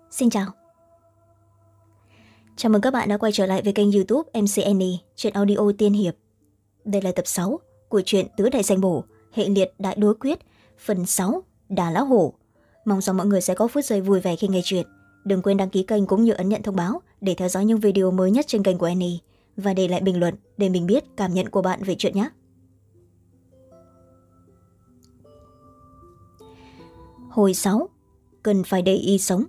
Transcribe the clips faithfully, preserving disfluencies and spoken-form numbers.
Xin chào. Chào mừng các bạn đã quay trở lại với kênh youtube em xê en e, truyện audio tiên hiệp. Đây là tập sáu của truyện Tứ Đại Danh Bổ, hệ liệt Đại Đối Quyết, phần sáu, Đà Lão Hổ. Mong rằng mọi người sẽ có phút giây vui vẻ khi nghe chuyện. Đừng quên đăng ký kênh cũng như ấn nhận thông báo để theo dõi những video mới nhất trên kênh của Annie và để lại bình luận để mình biết cảm nhận của bạn về chuyện nhé. Hồi sáu, cần phải để y sống.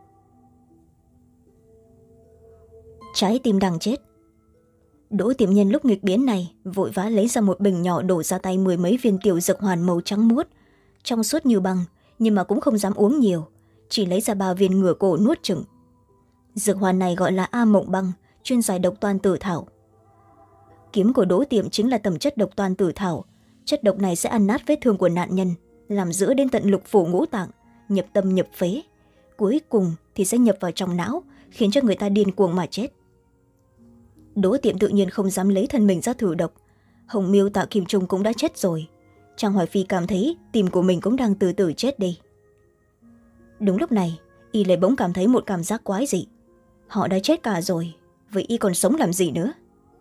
Trái tim đang chết. Đỗ Tiệm Nhân lúc nghịch biến này vội vã lấy ra một bình nhỏ, đổ ra tay mười mấy viên tiểu dược hoàn màu trắng muốt, trong suốt như băng, nhưng mà cũng không dám uống nhiều, chỉ lấy ra ba viên ngửa cổ nuốt chửng. Dược hoàn này gọi là A Mộng Băng, chuyên giải độc toan tử thảo. Kiếm của Đỗ Tiệm chính là tầm chất độc toan tử thảo. Chất độc này sẽ ăn nát vết thương của nạn nhân, làm giữa đến tận lục phủ ngũ tạng, nhập tâm nhập phế, cuối cùng thì sẽ nhập vào trong não, khiến cho người ta điên cuồng mà chết. Đỗ Tiệm tự nhiên không dám lấy thân mình ra thử độc. Hồng Miêu, Tạ Kim Trung cũng đã chết rồi. Trang Hoài Phi cảm thấy tim của mình cũng đang từ từ chết đi. Đúng lúc này, y lại bỗng cảm thấy một cảm giác quái dị. Họ đã chết cả rồi, vậy y còn sống làm gì nữa?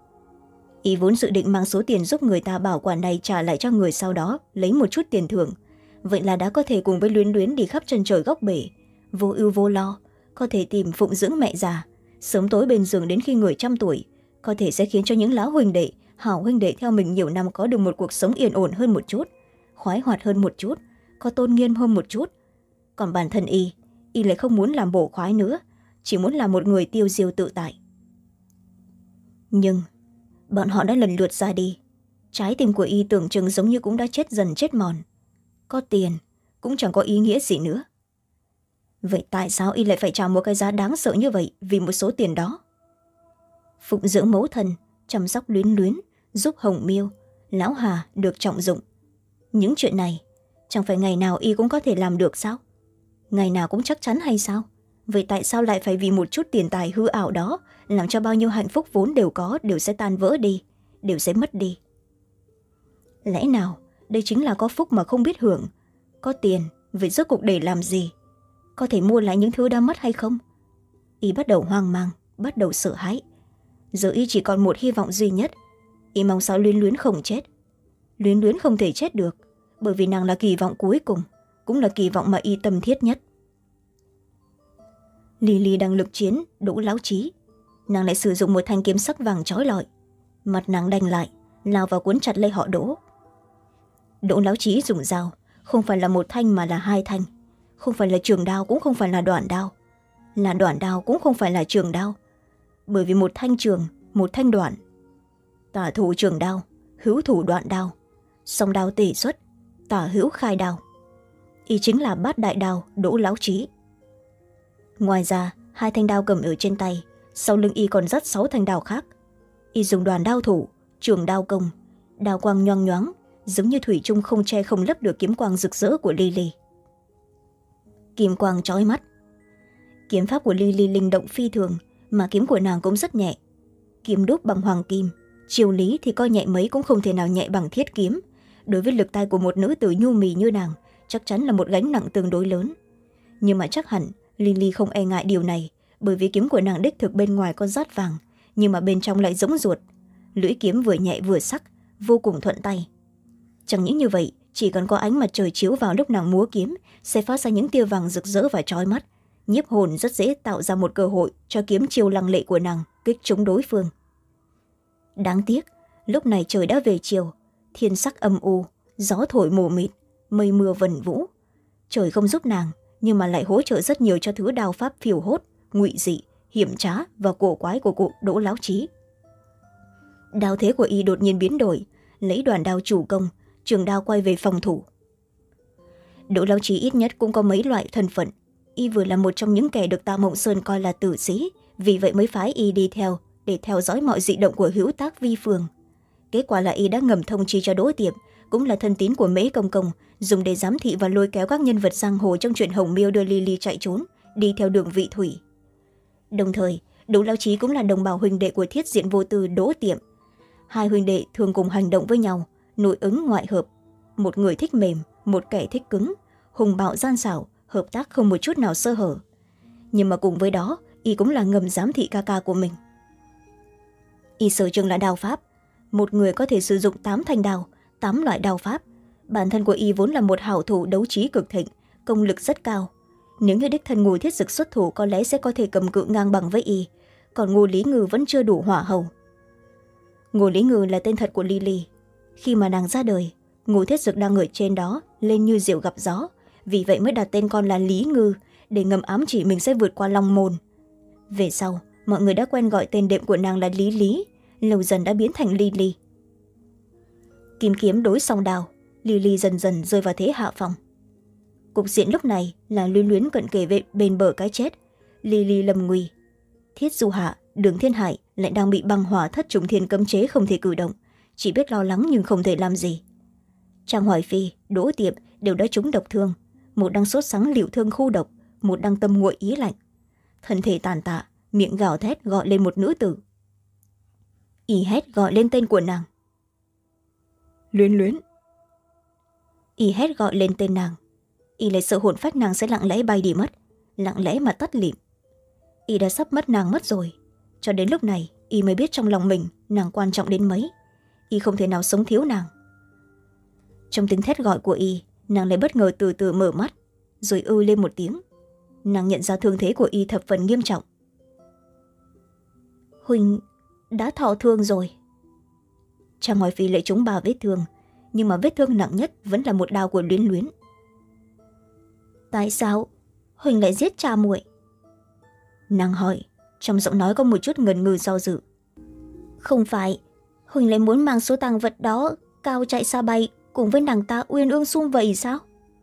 Y vốn dự định mang số tiền giúp người ta bảo quản này trả lại cho người, sau đó lấy một chút tiền thưởng. Vậy là đã có thể cùng với Luyến Luyến đi khắp chân trời góc bể, vô ưu vô lo, có thể tìm phụng dưỡng mẹ già, sớm tối bên giường đến khi người trăm tuổi, có thể sẽ khiến cho những lão huynh đệ, hảo huynh đệ theo mình nhiều năm có được một cuộc sống yên ổn hơn một chút, khoái hoạt hơn một chút, có tôn nghiêm hơn một chút. Còn bản thân y, y lại không muốn làm bổ khoái nữa, chỉ muốn là một người tiêu diêu tự tại. Nhưng bọn họ đã lần lượt ra đi, trái tim của y tưởng chừng giống như cũng đã chết dần chết mòn. Có tiền cũng chẳng có ý nghĩa gì nữa. Vậy tại sao y lại phải trả một cái giá đáng sợ như vậy vì một số tiền đó? Phụng dưỡng mẫu thân, chăm sóc Luyến Luyến, giúp Hồng Miêu, Lão Hà được trọng dụng. Những chuyện này chẳng phải ngày nào y cũng có thể làm được sao? Ngày nào cũng chắc chắn hay sao? Vậy tại sao lại phải vì một chút tiền tài hư ảo đó làm cho bao nhiêu hạnh phúc vốn đều có đều sẽ tan vỡ đi, đều sẽ mất đi? Lẽ nào đây chính là có phúc mà không biết hưởng? Có tiền, vậy rốt cuộc để làm gì? Có thể mua lại những thứ đã mất hay không? Y bắt đầu hoang mang, bắt đầu sợ hãi. Giờ y chỉ còn một hy vọng duy nhất. Y mong sao Luyến Luyến không chết. Luyến Luyến không thể chết được, bởi vì nàng là kỳ vọng cuối cùng, cũng là kỳ vọng mà y tâm thiết nhất. Ly Ly đang lực chiến Đỗ Lão Chí. Nàng lại sử dụng một thanh kiếm sắc vàng chói lọi. Mặt nàng đanh lại, lao vào cuốn chặt lấy họ Đỗ. Đỗ Lão Chí dùng dao, không phải là một thanh mà là hai thanh. Không phải là trường đao, cũng không phải là đoạn đao. Là đoạn đao, cũng không phải là trường đao. Bởi vì một thanh trường, một thanh đoạn. Tả thủ trường đao, hữu thủ đoạn đao, song đao tỷ xuất, tả hữu khai đao. Y chính là bát đại đao Đỗ Lão Chí. Ngoài ra, hai thanh đao cầm ở trên tay, sau lưng y còn dắt sáu thanh đao khác. Y dùng đoàn đao thủ, trường đao công, đao quang nhoang nhoáng, giống như thủy chung không che không lấp được kiếm quang rực rỡ của Ly Ly. Kim quang chói mắt. Kiếm pháp của Ly Ly linh động phi thường, mà kiếm của nàng cũng rất nhẹ. Kiếm đúc bằng hoàng kim, chiều lý thì coi nhẹ mấy cũng không thể nào nhẹ bằng thiết kiếm. Đối với lực tay của một nữ tử nhu mì như nàng, chắc chắn là một gánh nặng tương đối lớn. Nhưng mà chắc hẳn Ly Ly không e ngại điều này, bởi vì kiếm của nàng đích thực bên ngoài có rát vàng, nhưng mà bên trong lại giống ruột. Lưỡi kiếm vừa nhẹ vừa sắc, vô cùng thuận tay. Chẳng những như vậy, chỉ cần có ánh mặt trời chiếu vào lúc nàng múa kiếm, sẽ phát ra những tia vàng rực rỡ và chói mắt, nhiếp hồn, rất dễ tạo ra một cơ hội cho kiếm chiêu lăng lệ của nàng kích trúng đối phương. Đáng tiếc, lúc này trời đã về chiều, thiên sắc âm u, gió thổi mù mịt, mây mưa vần vũ. Trời không giúp nàng, nhưng mà lại hỗ trợ rất nhiều cho thứ đao pháp phiêu hốt, ngụy dị, hiểm trá và cổ quái của cụ Đỗ Lão Chí. Đao thế của y đột nhiên biến đổi, lấy đoàn đao chủ công, trường đao quay về phòng thủ. Đỗ Lão Chí ít nhất cũng có mấy loại thân phận. Y vừa là một trong những kẻ được Tạ Mộng Sơn coi là tử sĩ, vì vậy mới phái y đi theo để theo dõi mọi dị động của Hữu Tác Vi Phường. Kết quả là y đã ngầm thông chi cho Đỗ Tiệm, cũng là thân tín của Mễ Công Công, dùng để giám thị và lôi kéo các nhân vật giang hồ trong chuyện Hồng Miêu đưa Ly Ly chạy trốn, đi theo đường vị thủy. Đồng thời, Đỗ Lão Chí cũng là đồng bào huynh đệ của Thiết Diện Vô Tư Đỗ Tiệm. Hai huynh đệ thường cùng hành động với nhau, nội ứng ngoại hợp. Một người thích mềm, một kẻ thích cứng, hùng bạo gian xảo, hợp tác không một chút nào sơ hở. nhưng mà cùng với đó y cũng là ngầm giám thị ca ca của mình. Y sở trường là đao pháp, một người có thể sử dụng tám thanh đao, tám loại đao pháp. Bản thân của y vốn là một hảo thủ đấu trí cực thịnh, công lực rất cao. Nếu như đích thân Ngô Thiết Dực xuất thủ có lẽ sẽ có thể cầm cự ngang bằng với y, còn Ngô Lý Ngư vẫn chưa đủ hỏa hầu. Ngô Lý Ngư là tên thật của Lily. Khi mà nàng ra đời, Ngô Thiết Dực đang ở trên đó lên như diều gặp gió, vì vậy mới đặt tên con là Lý Ngư, để ngầm ám chỉ mình sẽ vượt qua Long Môn. Về sau, mọi người đã quen gọi tên đệm của nàng là Lý Lý, lâu dần đã biến thành Lily. Kim kiếm đối song đao, Lily dần dần rơi vào thế hạ phong. Cục diện lúc này là Luyến Luyến cận kề về bên bờ cái chết, Lily lâm nguy. Thiết Du Hạ, Đường Thiên Hải lại đang bị băng hỏa thất trùng thiên cấm chế không thể cử động, chỉ biết lo lắng nhưng không thể làm gì. Trang Hoài Phi, Đỗ Tiệp đều đã trúng độc thương, một đang sốt sắng liệu thương khu độc, một đang tâm nguội ý lạnh. Thân thể tàn tạ, miệng gào thét gọi lên một nữ tử. Y hét gọi lên tên của nàng. Luyến Luyến. Y hét gọi lên tên nàng. Y lại sợ hồn phách nàng sẽ lặng lẽ bay đi mất, lặng lẽ mà tắt lịm. Y đã sắp mất nàng mất rồi, cho đến lúc này Y mới biết trong lòng mình nàng quan trọng đến mấy. Y không thể nào sống thiếu nàng. Trong tiếng thét gọi của Y, nàng lại bất ngờ từ từ mở mắt, rồi ư lên một tiếng. Nàng nhận ra thương thế của Y thập phần nghiêm trọng. Huỳnh đã thọ thương rồi. Trang Hoài Phi lại trúng ba vết thương, nhưng mà vết thương nặng nhất vẫn là một đao của Luyến Luyến. Tại sao Huỳnh lại giết cha muội? Nàng hỏi, trong giọng nói có một chút ngần ngừ do dự. Không phải Huỳnh lại muốn mang số tang vật đó cao chạy xa bay cùng với nàng ta uyên ương sum vầy sao?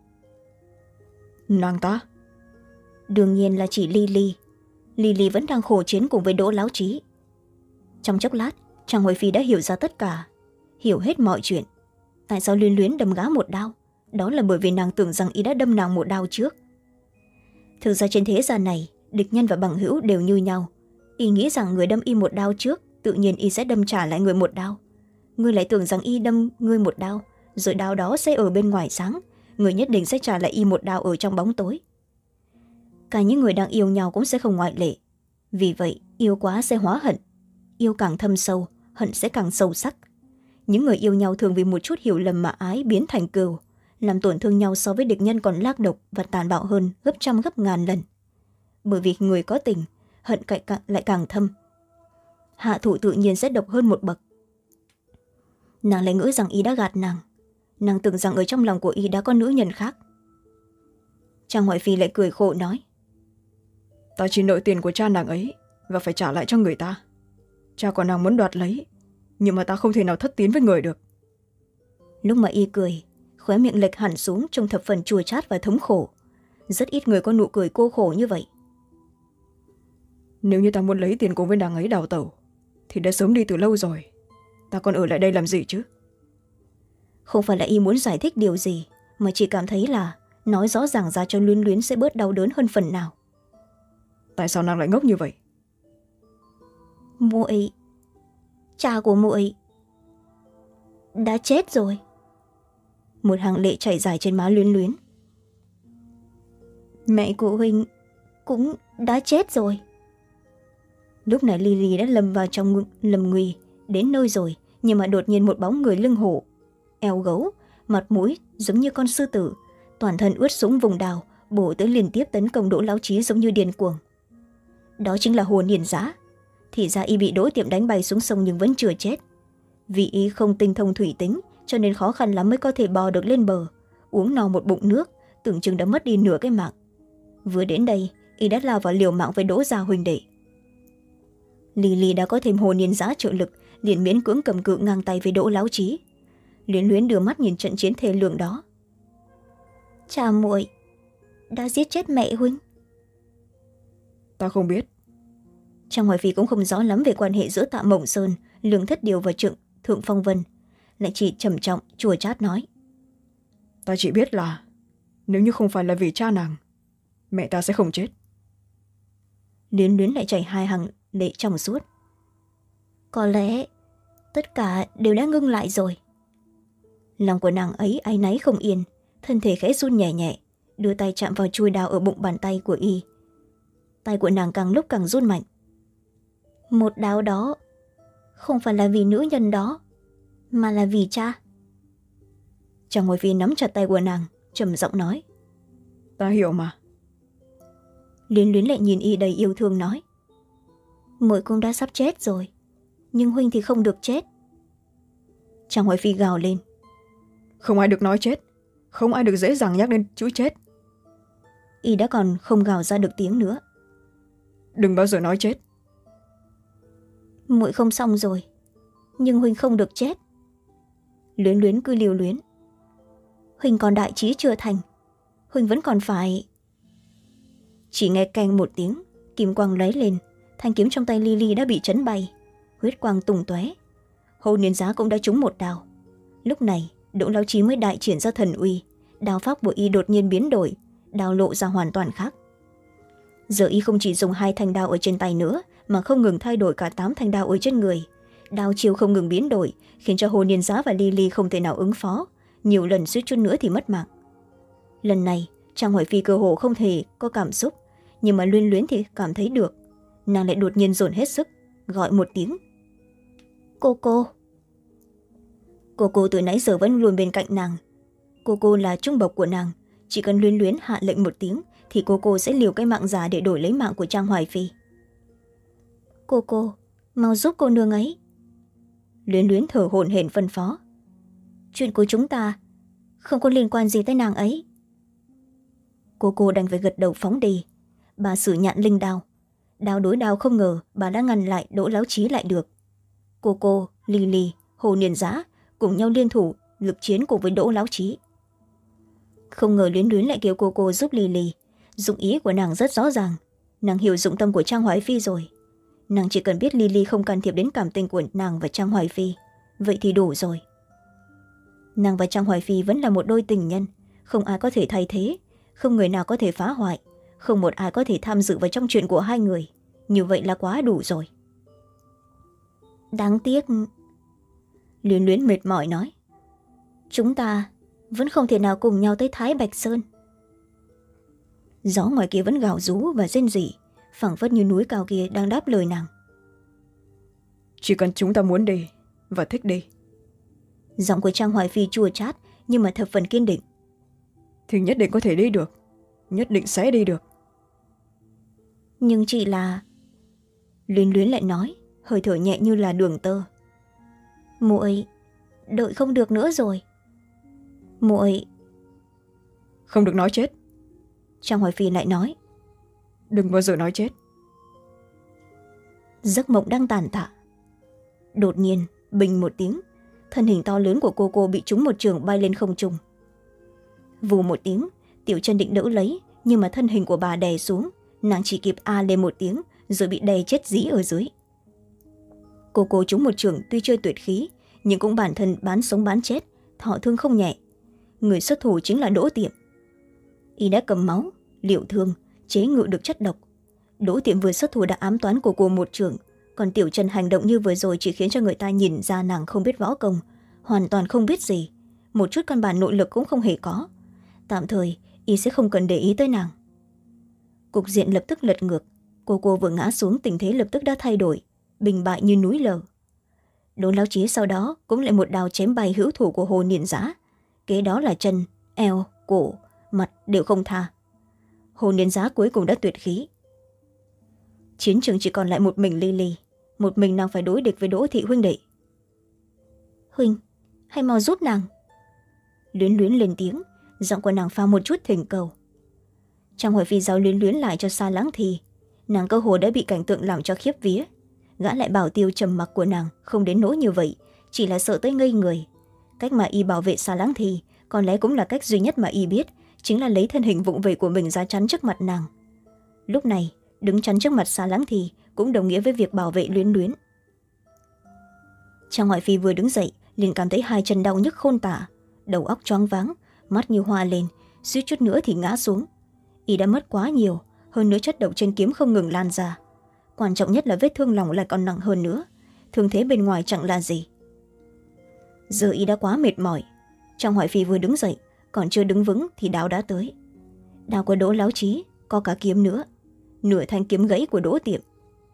Nàng ta? Đương nhiên là chỉ Lily. Lily vẫn đang khổ chiến cùng với Đỗ Láo Trí. Trong chốc lát, Trang Hoài Phi đã hiểu ra tất cả, hiểu hết mọi chuyện. Tại sao Luyến Luyến đâm gã một đao? Đó là bởi vì nàng tưởng rằng Y đã đâm nàng một đao trước. Thực ra trên thế gian này, địch nhân và bằng hữu đều như nhau. Y nghĩ rằng người đâm Y một đao trước, tự nhiên Y sẽ đâm trả lại người một đao. Người lại tưởng rằng Y đâm người một đao, rồi đao đó sẽ ở bên ngoài sáng, người nhất định sẽ trả lại Y một đao ở trong bóng tối. Cả những người đang yêu nhau cũng sẽ không ngoại lệ. Vì vậy, yêu quá sẽ hóa hận. Yêu càng thâm sâu, hận sẽ càng sâu sắc. Những người yêu nhau thường vì một chút hiểu lầm mà ái biến thành cừu, làm tổn thương nhau so với địch nhân còn lác độc và tàn bạo hơn gấp trăm gấp ngàn lần. Bởi vì người có tình, hận cạnh lại càng thâm. Hạ thủ tự nhiên sẽ độc hơn một bậc. Nàng lại ngỡ rằng Y đã gạt nàng. Nàng tưởng rằng ở trong lòng của Y đã có nữ nhân khác. Trang Hoài Phi lại cười khổ nói. Ta chỉ nợ tiền của cha nàng ấy và phải trả lại cho người ta. Cha của nàng muốn đoạt lấy, nhưng mà ta không thể nào thất tín với người được. Lúc mà Y cười, khóe miệng lệch hẳn xuống trông thập phần chua chát và thống khổ. Rất ít người có nụ cười cô khổ như vậy. Nếu như ta muốn lấy tiền cùng với nàng ấy đào tẩu thì đã sớm đi từ lâu rồi. Ta còn ở lại đây làm gì chứ? Không phải là Y muốn giải thích điều gì, mà chỉ cảm thấy là nói rõ ràng ra cho Luyến Luyến sẽ bớt đau đớn hơn phần nào. Tại sao nàng lại ngốc như vậy? Muội, cha của muội đã chết rồi. Một hàng lệ chảy dài trên má Luyến Luyến. Mẹ của Huynh cũng đã chết rồi. Lúc này Lily đã lâm vào trong lầm nguy, đến nơi rồi, nhưng mà đột nhiên một bóng người lưng hổ, eo gấu, mặt mũi giống như con sư tử, toàn thân ướt sũng vùng đào, bổ tới liên tiếp tấn công Đỗ Láo Trí giống như điên cuồng. Đó chính là Hồ Niên Giã. Thì ra Y bị Đỗ Tiệm đánh bay xuống sông nhưng vẫn chưa chết. Vì Y không tinh thông thủy tính, cho nên khó khăn lắm mới có thể bò được lên bờ, uống no một bụng nước, tưởng chừng đã mất đi nửa cái mạng. Vừa đến đây, Y đã lao vào liều mạng với Đỗ gia huynh đệ. Lily đã có thêm Hồ Niên Giã trợ lực, liền miễn cưỡng cầm cự ngang tay với Đỗ Láo Trí. Luyến Luyến đưa mắt nhìn trận chiến thê lương đó. Cha muội đã giết chết mẹ huynh. Ta không biết. Trang Hoài Phi cũng không rõ lắm về quan hệ giữa Tạ Mộng Sơn, Lương Thất Điều và Trượng Thượng Phong Vân, lại chỉ trầm trọng chua chát nói. Ta chỉ biết là nếu như không phải là vì cha nàng, mẹ ta sẽ không chết. Luyến Luyến lại chảy hai hàng lệ trong suốt. Có lẽ tất cả đều đã ngưng lại rồi. Lòng của nàng ấy áy náy không yên, thân thể khẽ run nhẹ nhẹ, đưa tay chạm vào chuôi đao ở bụng bàn tay của Y. tay của nàng càng lúc càng run mạnh. Một đao đó không phải là vì nữ nhân đó, mà là vì cha. Trang Hoài Phi nắm chặt tay của nàng, trầm giọng nói. Ta hiểu mà. Luyến Luyến lại nhìn y đầy yêu thương nói. Muội cũng đã sắp chết rồi, nhưng huynh thì không được chết. Trang Hoài Phi gào lên. Không ai được nói chết, không ai được dễ dàng nhắc đến chữ chết. Y đã còn không gào ra được tiếng nữa. Đừng bao giờ nói chết. Muội không xong rồi, nhưng huynh không được chết. Luyến Luyến cứ liều luyến. Huynh còn đại trí chưa thành, huynh vẫn còn phải. Chỉ nghe keng một tiếng, kim quang lóe lên, thanh kiếm trong tay Lily đã bị chấn bay, huyết quang tung tóe. Hồ Niên Giá cũng đã trúng một đao. Lúc này Đỗ Lão Chí mới đại triển ra thần uy, đao pháp của y đột nhiên biến đổi, đao lộ ra hoàn toàn khác. Giờ y không chỉ dùng hai thanh đao ở trên tay nữa, mà không ngừng thay đổi cả tám thanh đao ở trên người. Đao chiêu không ngừng biến đổi, khiến cho Hồ Niên Giá và Lily không thể nào ứng phó, nhiều lần suýt chút nữa thì mất mạng. Lần này Trang Hoài Phi cơ hồ không thể có cảm xúc, nhưng mà Luyến Luyến thì cảm thấy được. Nàng lại đột nhiên dồn hết sức, gọi một tiếng. Cô cô. Cô cô từ nãy giờ vẫn luôn bên cạnh nàng. Cô cô là trung bộc của nàng, chỉ cần Luyến Luyến hạ lệnh một tiếng thì cô cô sẽ liều cái mạng giả để đổi lấy mạng của Trang Hoài Phi. Cô cô, mau giúp cô nương ấy. Luyến Luyến thở hổn hển phân phó. Chuyện của chúng ta không có liên quan gì tới nàng ấy. Cô cô đành phải gật đầu phóng đi. Bà sử nhạn linh đao. Đao đối đao không ngờ bà đã ngăn lại Đỗ Lão Chí lại được. Cô cô, Lily, Hồ Niên Giá cùng nhau liên thủ lực chiến cùng với Đỗ Lão Chí. Không ngờ Luyến Luyến lại kêu cô cô giúp Lily. Dụng ý của nàng rất rõ ràng. Nàng hiểu dụng tâm của Trang Hoài Phi rồi. Nàng chỉ cần biết Lily không can thiệp đến cảm tình của nàng và Trang Hoài Phi, vậy thì đủ rồi. Nàng và Trang Hoài Phi vẫn là một đôi tình nhân, không ai có thể thay thế, không người nào có thể phá hoại, không một ai có thể tham dự vào trong chuyện của hai người. Như vậy là quá đủ rồi. Đáng tiếc. Luyến Luyến mệt mỏi nói. Chúng ta vẫn không thể nào cùng nhau tới Thái Bạch Sơn. Gió ngoài kia vẫn gào rú và rên rỉ, phảng phất như núi cao kia đang đáp lời nàng. Chỉ cần chúng ta muốn đi và thích đi. Giọng của Trang Hoài Phi chua chát nhưng mà thập phần kiên định. Thì nhất định có thể đi được, nhất định sẽ đi được. Nhưng chỉ là... Luyến Luyến lại nói, hơi thở nhẹ như là đường tơ. Muội đợi không được nữa rồi. Muội không được nói chết. Trang Hoài Phi lại nói. Đừng bao giờ nói chết. Giấc mộng đang tàn tạ. Đột nhiên bình một tiếng, thân hình to lớn của cô cô bị trúng một trường bay lên không trung. Vù một tiếng, Tiểu Chân định đỡ lấy, nhưng mà thân hình của bà đè xuống, nàng chỉ kịp a lên một tiếng rồi bị đè chết dí ở dưới. Cô cô trúng một trường tuy chưa tuyệt khí, nhưng cũng bản thân bán sống bán chết, thọ thương không nhẹ. Người xuất thủ chính là Đỗ Tiệm. Y đã cầm máu, liệu thương, chế ngự được chất độc. Đỗ Tiệm vừa xuất thủ đã ám toán cô cô một trường, còn Tiểu Chân hành động như vừa rồi chỉ khiến cho người ta nhìn ra nàng không biết võ công, hoàn toàn không biết gì, một chút căn bản nội lực cũng không hề có. Tạm thời y sẽ không cần để ý tới nàng. Cục diện lập tức lật ngược, cô cô vừa ngã xuống tình thế lập tức đã thay đổi, bình bại như núi lở. Đỗ Lão Chí sau đó cũng lại một đao chém bay hữu thủ của Hồ Niên Giá, kế đó là chân, eo, cổ, mặt đều không tha. Hồ Niên Giá cuối cùng đã tuyệt khí. Chiến trường chỉ còn lại một mình Lily, một mình nàng phải đối địch với Đỗ thị huynh đệ. Huynh, hay mau giúp nàng. Luyến Luyến lên tiếng, giọng của nàng pha một chút thỉnh cầu. Trang Hoài Phi giáo Luyến Luyến lại cho xa lãng thì nàng cơ hồ đã bị cảnh tượng làm cho khiếp vía. Gã lại bảo tiêu trầm mặc của nàng không đến nỗi như vậy, chỉ là sợ tới ngây người. Cách mà y bảo vệ xa lãng thì có lẽ cũng là cách duy nhất mà y biết, chính là lấy thân hình vụng về của mình ra chắn trước mặt nàng. Lúc này đứng chắn trước mặt xa lãng thì cũng đồng nghĩa với việc bảo vệ Luyến Luyến. Trang Hoài Phi vừa đứng dậy liền cảm thấy hai chân đau nhức khôn tả, đầu óc choáng váng, mắt như hoa lên, suýt chút nữa thì ngã xuống. Y đã mất quá nhiều, hơn nữa chất độc trên kiếm không ngừng lan ra. Quan trọng nhất là vết thương lòng lại còn nặng hơn nữa, thương thế bên ngoài chẳng là gì. Giờ y đã quá mệt mỏi. Trang Hoài Phi vừa đứng dậy, còn chưa đứng vững thì đao đã tới. Đao của Đỗ Lão Chí, có cả kiếm nữa. nửa thanh kiếm gãy của Đỗ Tiệm.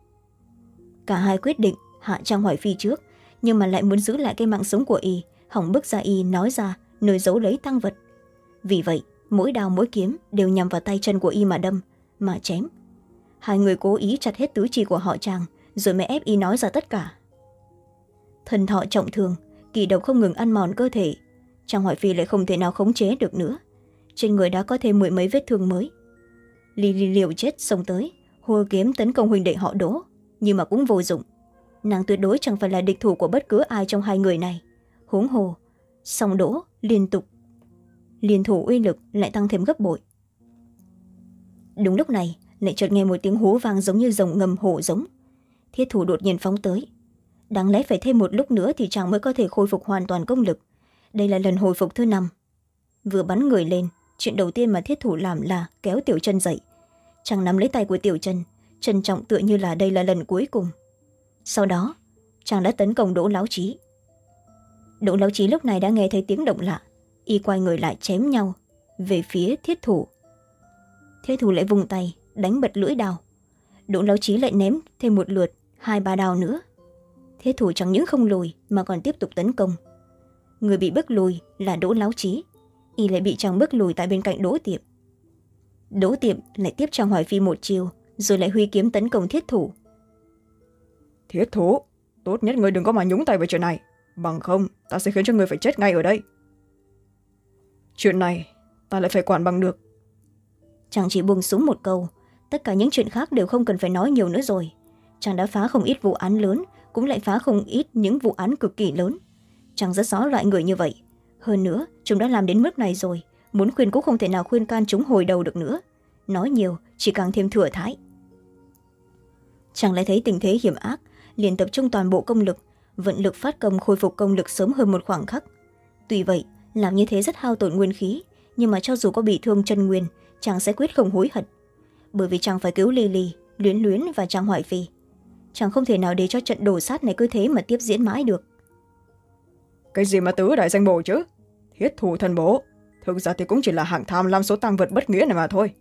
Cả hai quyết định hạ Trang Hoài Phi trước, nhưng mà lại muốn giữ lại cái mạng sống của y, hỏng bức ra y nói ra nơi giấu lấy tăng vật. Vì vậy mỗi đao mỗi kiếm đều nhằm vào tay chân của y mà đâm, mà chém. Hai người cố ý chặt hết tứ chi của họ Trang, rồi mới ép y nói ra tất cả. Thần thọ trọng thương, kỳ độc không ngừng ăn mòn cơ thể, Trang Hoài Phi lại không thể nào khống chế được nữa. Trên người đã có thêm mười mấy vết thương mới. Ly Ly liều chết xông tới, hô kiếm tấn công huynh đệ họ Đỗ, nhưng mà cũng vô dụng. Nàng tuyệt đối chẳng phải là địch thủ của bất cứ ai trong hai người này. Huống hồ song Đỗ liên tục liên thủ uy lực lại tăng thêm gấp bội. Đúng lúc này lại chợt nghe một tiếng hú vang giống như rồng ngầm hổ giống. Thiết thủ đột nhiên phóng tới. Đáng lẽ phải thêm một lúc nữa thì chàng mới có thể khôi phục hoàn toàn công lực. Đây là lần hồi phục thứ năm. Vừa bắn người lên, chuyện đầu tiên mà thiết thủ làm là kéo Tiểu Chân dậy. Chàng nắm lấy tay của Tiểu Chân, trân trọng tựa như là đây là lần cuối cùng. Sau đó chàng đã tấn công Đỗ Láo Chí. Đỗ Láo Chí lúc này đã nghe thấy tiếng động lạ, y quay người lại chém nhau về phía thiết thủ. Thiết thủ lại vùng tay đánh bật lưỡi đao. Đỗ Láo Chí lại ném thêm một lượt hai ba đao nữa. Thiết thủ chẳng những không lùi mà còn tiếp tục tấn công. Người bị bức lùi là Đỗ Láo Chí, y lại bị chàng bức lùi tại bên cạnh Đỗ Tiệm. Đỗ Tiệm lại tiếp Trang Hoài Phi một chiêu, rồi lại huy kiếm tấn công thiết thủ. Thiết thủ, tốt nhất người đừng có mà nhúng tay vào chuyện này, bằng không ta sẽ khiến cho người phải chết ngay ở đây. Chuyện này ta lại phải quản bằng được. Chàng chỉ buông súng một câu, tất cả những chuyện khác đều không cần phải nói nhiều nữa rồi. Chàng đã phá không ít vụ án lớn, cũng lại phá không ít những vụ án cực kỳ lớn. Chàng rất rõ loại người như vậy. Hơn nữa chúng đã làm đến mức này rồi, muốn khuyên cũng không thể nào khuyên can chúng hồi đầu được nữa. Nói nhiều chỉ càng thêm thừa thãi. Chàng lại thấy tình thế hiểm ác, liền tập trung toàn bộ công lực, vận lực phát công khôi phục công lực sớm hơn một khoảng khắc. Tuy vậy làm như thế rất hao tổn nguyên khí, nhưng mà cho dù có bị thương chân nguyên, chàng sẽ quyết không hối hận. Bởi vì chàng phải cứu Ly Ly, Luyến Luyến và Trang Hoài Phi. Chàng không thể nào để cho trận đổ sát này cứ thế mà tiếp diễn mãi được. Cái gì mà tứ đại danh bổ chứ? Thiết thủ thần bổ, thực ra thì cũng chỉ là hạng tham lam số tăng vật bất nghĩa này mà thôi.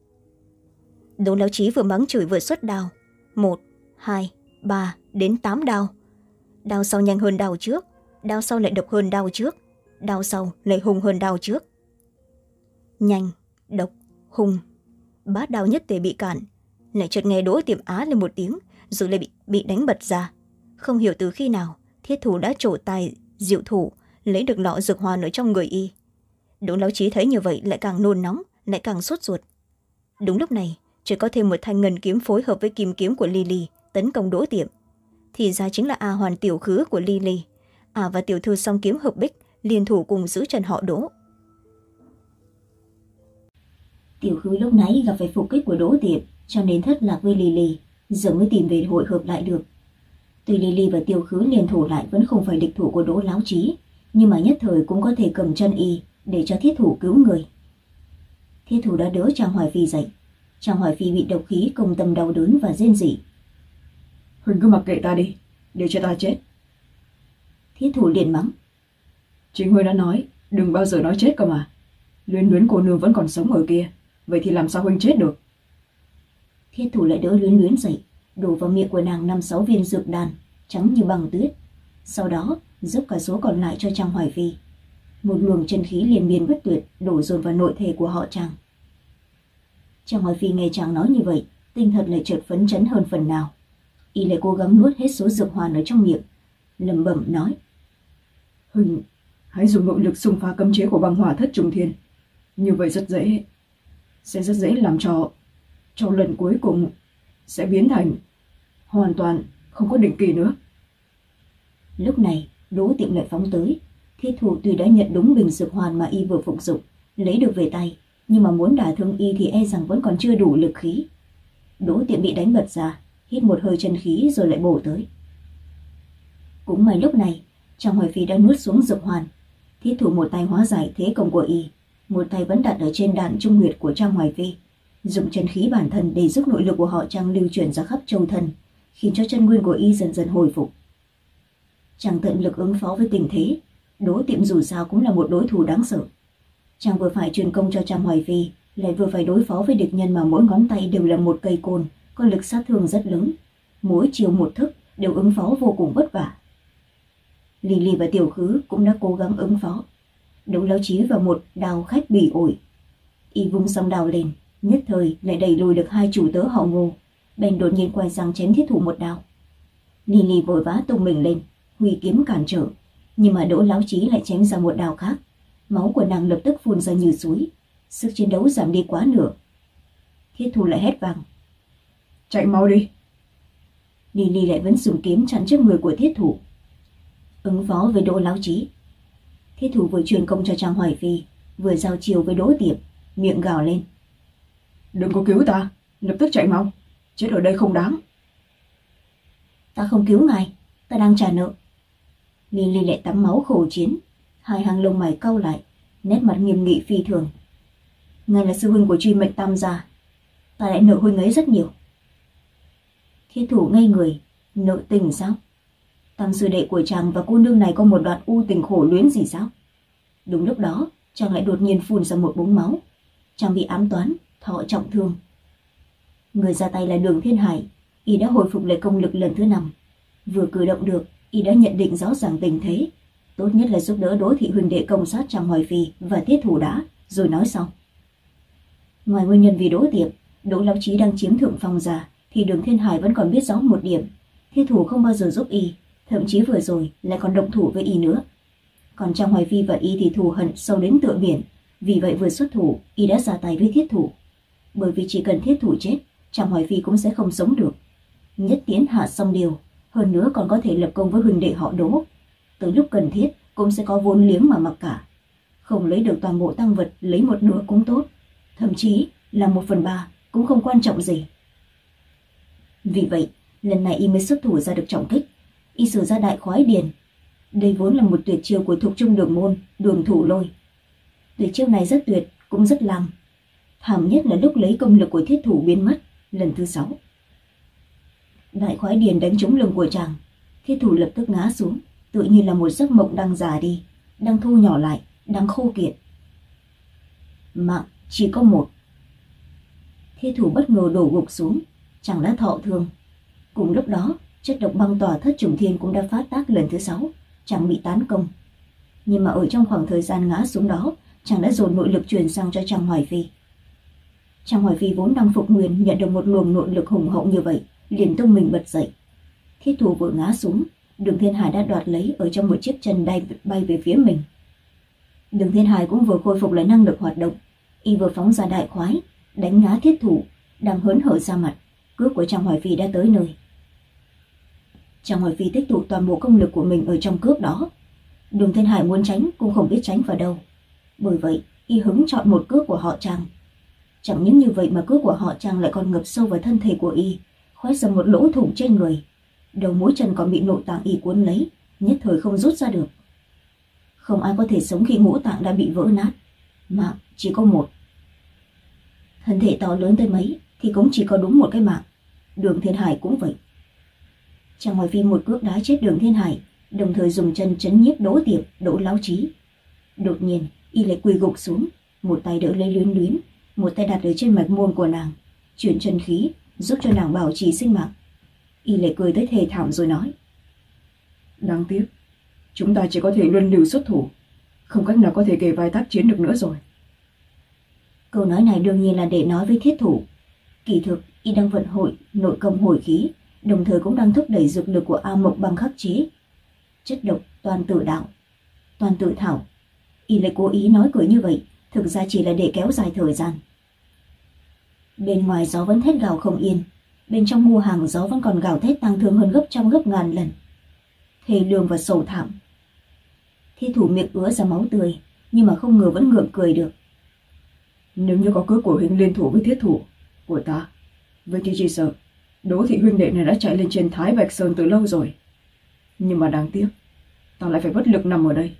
Đỗ Láo Chí vừa mắng chửi vừa xuất đao. Một, hai, ba, đến tám đao. Đao sau nhanh hơn đao trước, đao sau lại độc hơn đao trước, đao sau lại hung hơn đao trước. Nhanh, độc, hung, bát đao nhất tề bị cản. Lại chợt nghe Đỗ Tiệm á lên một tiếng, rồi lại bị, bị đánh bật ra. Không hiểu từ khi nào thiết thủ đã trổ tài diệu thủ, lấy được lọ dược hoàn ở trong người y. Đỗ Láo Chí thấy như vậy lại càng nôn nóng, lại càng sốt ruột. Đúng lúc này chỉ có thêm một thanh ngân kiếm phối hợp với kim kiếm của Ly Ly tấn công Đỗ Tiệm. Thì ra chính là A Hoàn tiểu khứ của Ly Ly. À và tiểu thư song kiếm hợp bích liên thủ cùng giữ chân họ Đỗ. Tiểu khứ lúc nãy gặp phải phục kích của Đỗ Tiệm, cho nên thất lạc với Ly Ly, giờ mới tìm về hội hợp lại được. Tuy Ly Ly và tiểu khứ liên thủ lại vẫn không phải địch thủ của Đỗ Láo Chí, nhưng mà nhất thời cũng có thể cầm chân y để cho thiết thủ cứu người. Thiết thủ đã đỡ Trang Hoài Phi dậy. Trang Hoài Phi bị độc khí công tâm đau đớn và rên rỉ. Huynh cứ mặc kệ ta đi, để cho ta chết. Thiết thủ liền mắng. Chính Huynh đã nói đừng bao giờ nói chết cơ mà. Luyến Luyến cô nương vẫn còn sống ở kia, vậy thì làm sao Huynh chết được? Thiết thủ lại đỡ Luyến Luyến dậy, đổ vào miệng của nàng năm sáu viên dược đan trắng như băng tuyết, sau đó dốc cả số còn lại cho Trang Hoài Phi. Một luồng chân khí liên miên bất tuyệt đổ dồn vào nội thể của họ Trang. Trang Hoài Phi nghe chàng nói như vậy, tinh thần lại chợt phấn chấn hơn phần nào. Y lại cố gắng nuốt hết số dược hoàn ở trong miệng, lẩm bẩm nói: Huynh hãy dùng nội lực xung phá cấm chế của băng hỏa thất trùng thiên, như vậy rất dễ, sẽ rất dễ làm cho cho lần cuối cùng sẽ biến thành hoàn toàn không có định kỳ nữa. Lúc này Đỗ Tiệm lại phóng tới. Thiết thủ tuy đã nhận đúng bình dược hoàn mà y vừa phục dụng, lấy được về tay, nhưng mà muốn đả thương y thì e rằng vẫn còn chưa đủ lực khí. Đỗ Tiệm bị đánh bật ra, hít một hơi chân khí rồi lại bổ tới. Cũng may lúc này Trang Hoài Phi đã nuốt xuống dược hoàn. Thiết thủ một tay hóa giải thế công của y, một tay vẫn đặt ở trên đạn trung huyệt của Trang Hoài Phi, dùng chân khí bản thân để giúp nội lực của họ Trang lưu chuyển ra khắp châu thân, khiến cho chân nguyên của y dần dần hồi phục. Chàng tận lực ứng phó với tình thế. Đỗ Tiệm dù sao cũng là một đối thủ đáng sợ. Chàng vừa phải truyền công cho Trang Hoài Phi, lại vừa phải đối phó với địch nhân mà mỗi ngón tay đều là một cây côn, có lực sát thương rất lớn. Mỗi chiều một thức đều ứng phó vô cùng vất vả. Lily và Tiểu Khứ cũng đã cố gắng ứng phó. Đỗ Lão Chí vào một đao khách bỉ ổi. Y vung song đao lên, nhất thời lại đẩy lùi được hai chủ tớ họ Ngô, bèn đột nhiên quay sang chém thiết thủ một đao. Lily vội vã tung mình lên, huy kiếm cản trở, nhưng mà Đỗ Lão Chí lại chém ra một đao khác. Máu của nàng lập tức phun ra như suối, sức chiến đấu giảm đi quá nửa. Thiết thủ lại hét vang: chạy mau đi! Lily lại vẫn dùng kiếm chặn trước người của thiết thủ. Ứng phó với Đỗ Lão Chí, thiết thủ vừa truyền công cho Trang Hoài Phi, vừa giao chiều với Đỗ Tiệp, miệng gào lên: đừng có cứu ta, lập tức chạy mau, chết ở đây không đáng. Ta không cứu ngài, ta đang trả nợ. Lily lại tắm máu khổ chiến, hai hàng lông mày cau lại, nét mặt nghiêm nghị phi thường. Ngài là sư huynh của Truy Mệnh Tam gia, ta lại nợ huynh ấy rất nhiều. Thiết thủ ngây người: nợ tình sao? Tam sư đệ của chàng và cô nương này có một đoạn u tình khổ luyến gì sao? Đúng lúc đó, chàng lại đột nhiên phun ra một búng máu. Chàng bị ám toán, thọ trọng thương. Người ra tay là Đường Thiên Hải, y đã hồi phục lại công lực lần thứ năm. Vừa cử động được, y đã nhận định rõ ràng tình thế, tốt nhất là giúp đỡ Đỗ thị huynh đệ công sát Trang Hoài Phi và Thiết thủ đã, rồi nói sau. Ngoài nguyên nhân vì Đỗ Tiệp, Đỗ Lão Chí đang chiếm thượng phong ra, thì Đường Thiên Hải vẫn còn biết rõ một điểm: Thiết thủ không bao giờ giúp y, thậm chí vừa rồi lại còn động thủ với y nữa. Còn Trang Hoài Phi và y thì thù hận sâu đến tựa biển, vì vậy vừa xuất thủ, y đã ra tay với Thiết thủ. Bởi vì chỉ cần Thiết thủ chết, Trang Hoài Phi cũng sẽ không sống được. Nhất tiến hạ xong điều, hơn nữa còn có thể lập công với huynh đệ họ Đỗ. Tới lúc cần thiết cũng sẽ có vốn liếng mà mặc cả. Không lấy được toàn bộ tăng vật, lấy một nửa cũng tốt, thậm chí là một phần ba cũng không quan trọng gì. Vì vậy, lần này y mới xuất thủ ra được trọng kích. Y sử ra đại khoái điền. Đây vốn là một tuyệt chiêu của thuộc trung đường môn, Đường Thủ Lôi. Tuyệt chiêu này rất tuyệt, cũng rất lăng. Thảm nhất là lúc lấy công lực của Thiết thủ biến mất, lần thứ sáu. Đại khoái điền đánh trúng lưng của chàng, Thiết thủ lập tức ngã xuống, tự như là một giấc mộng đang già đi, đang thu nhỏ lại, đang khô kiệt. Mạng chỉ có một. Thiết thủ bất ngờ đổ gục xuống, chàng đã thọ thương. Cùng lúc đó, chất độc băng tỏa Thất Trùng Thiên cũng đã phát tác lần thứ sáu, chàng bị tán công. Nhưng mà ở trong khoảng thời gian ngã xuống đó, chàng đã dồn nội lực truyền sang cho Trang Hoài Phi. Trang Hoài Phi vốn đang phục nguyên, nhận được một luồng nội lực hùng hậu như vậy, liền tung mình bật dậy. Thiết thủ vừa ngã xuống, Đường Thiên Hải đã đoạt lấy ở trong một chiếc chân đay bay về phía mình. Đường Thiên Hải cũng vừa khôi phục lại năng lực hoạt động, y vừa phóng ra đại khoái, đánh ngã Thiết thủ, đang hớn hở ra mặt. Cước của Trang Hoài Phi đã tới nơi. Trang Hoài Phi tích tụ toàn bộ công lực của mình ở trong cước đó. Đường Thiên Hải muốn tránh cũng không biết tránh vào đâu. Bởi vậy, y hứng chọn một cước của họ Trang. Chẳng những như vậy mà cước của họ Trang lại còn ngập sâu vào thân thể của y, khoét ra một lỗ thủng trên người. Đầu mũi chân còn bị nội tạng y cuốn lấy, nhất thời không rút ra được. Không ai có thể sống khi ngũ tạng đã bị vỡ nát, mạng chỉ có một. Thân thể to lớn tới mấy thì cũng chỉ có đúng một cái mạng. Đường Thiên Hải cũng vậy. Trang Hoài Phi một cước đá chết Đường Thiên Hải, đồng thời dùng chân chấn nhiếp Đỗ Tiệp, Đỗ Lão Chí. Đột nhiên, y lại quỳ gục xuống, một tay đỡ lấy Luyến Luyến, một tay đặt ở trên mạch môn của nàng, chuyển chân khí, giúp cho nàng bảo trì sinh mạng. Y lại cười tới thề thảm rồi nói: đáng tiếc, chúng ta chỉ có thể luân lưu xuất thủ, không cách nào có thể kề vai tác chiến được nữa rồi. Câu nói này đương nhiên là để nói với Thiết thủ. Kỳ thực, y đang vận hội nội công hồi khí, đồng thời cũng đang thúc đẩy dược lực của A Mộc Băng khắc chế. Chất độc toàn tự đạo, toàn tự thảo. Y lại cố ý nói cười như vậy, thực ra chỉ là để kéo dài thời gian. Bên ngoài gió vẫn thét gào không yên, bên trong mua hàng gió vẫn còn gào thét tăng thương hơn gấp trăm gấp ngàn lần. Thề lương và sầu thảm. Thiết thủ miệng ứa ra máu tươi, nhưng mà không ngờ vẫn ngượng cười được. Nếu như có cước của huynh liên thủ với Thiết thủ của ta, với thì chỉ sợ Đỗ thị huynh đệ này đã chạy lên trên Thái Bạch Sơn từ lâu rồi. Nhưng mà đáng tiếc, ta lại phải bất lực nằm ở đây.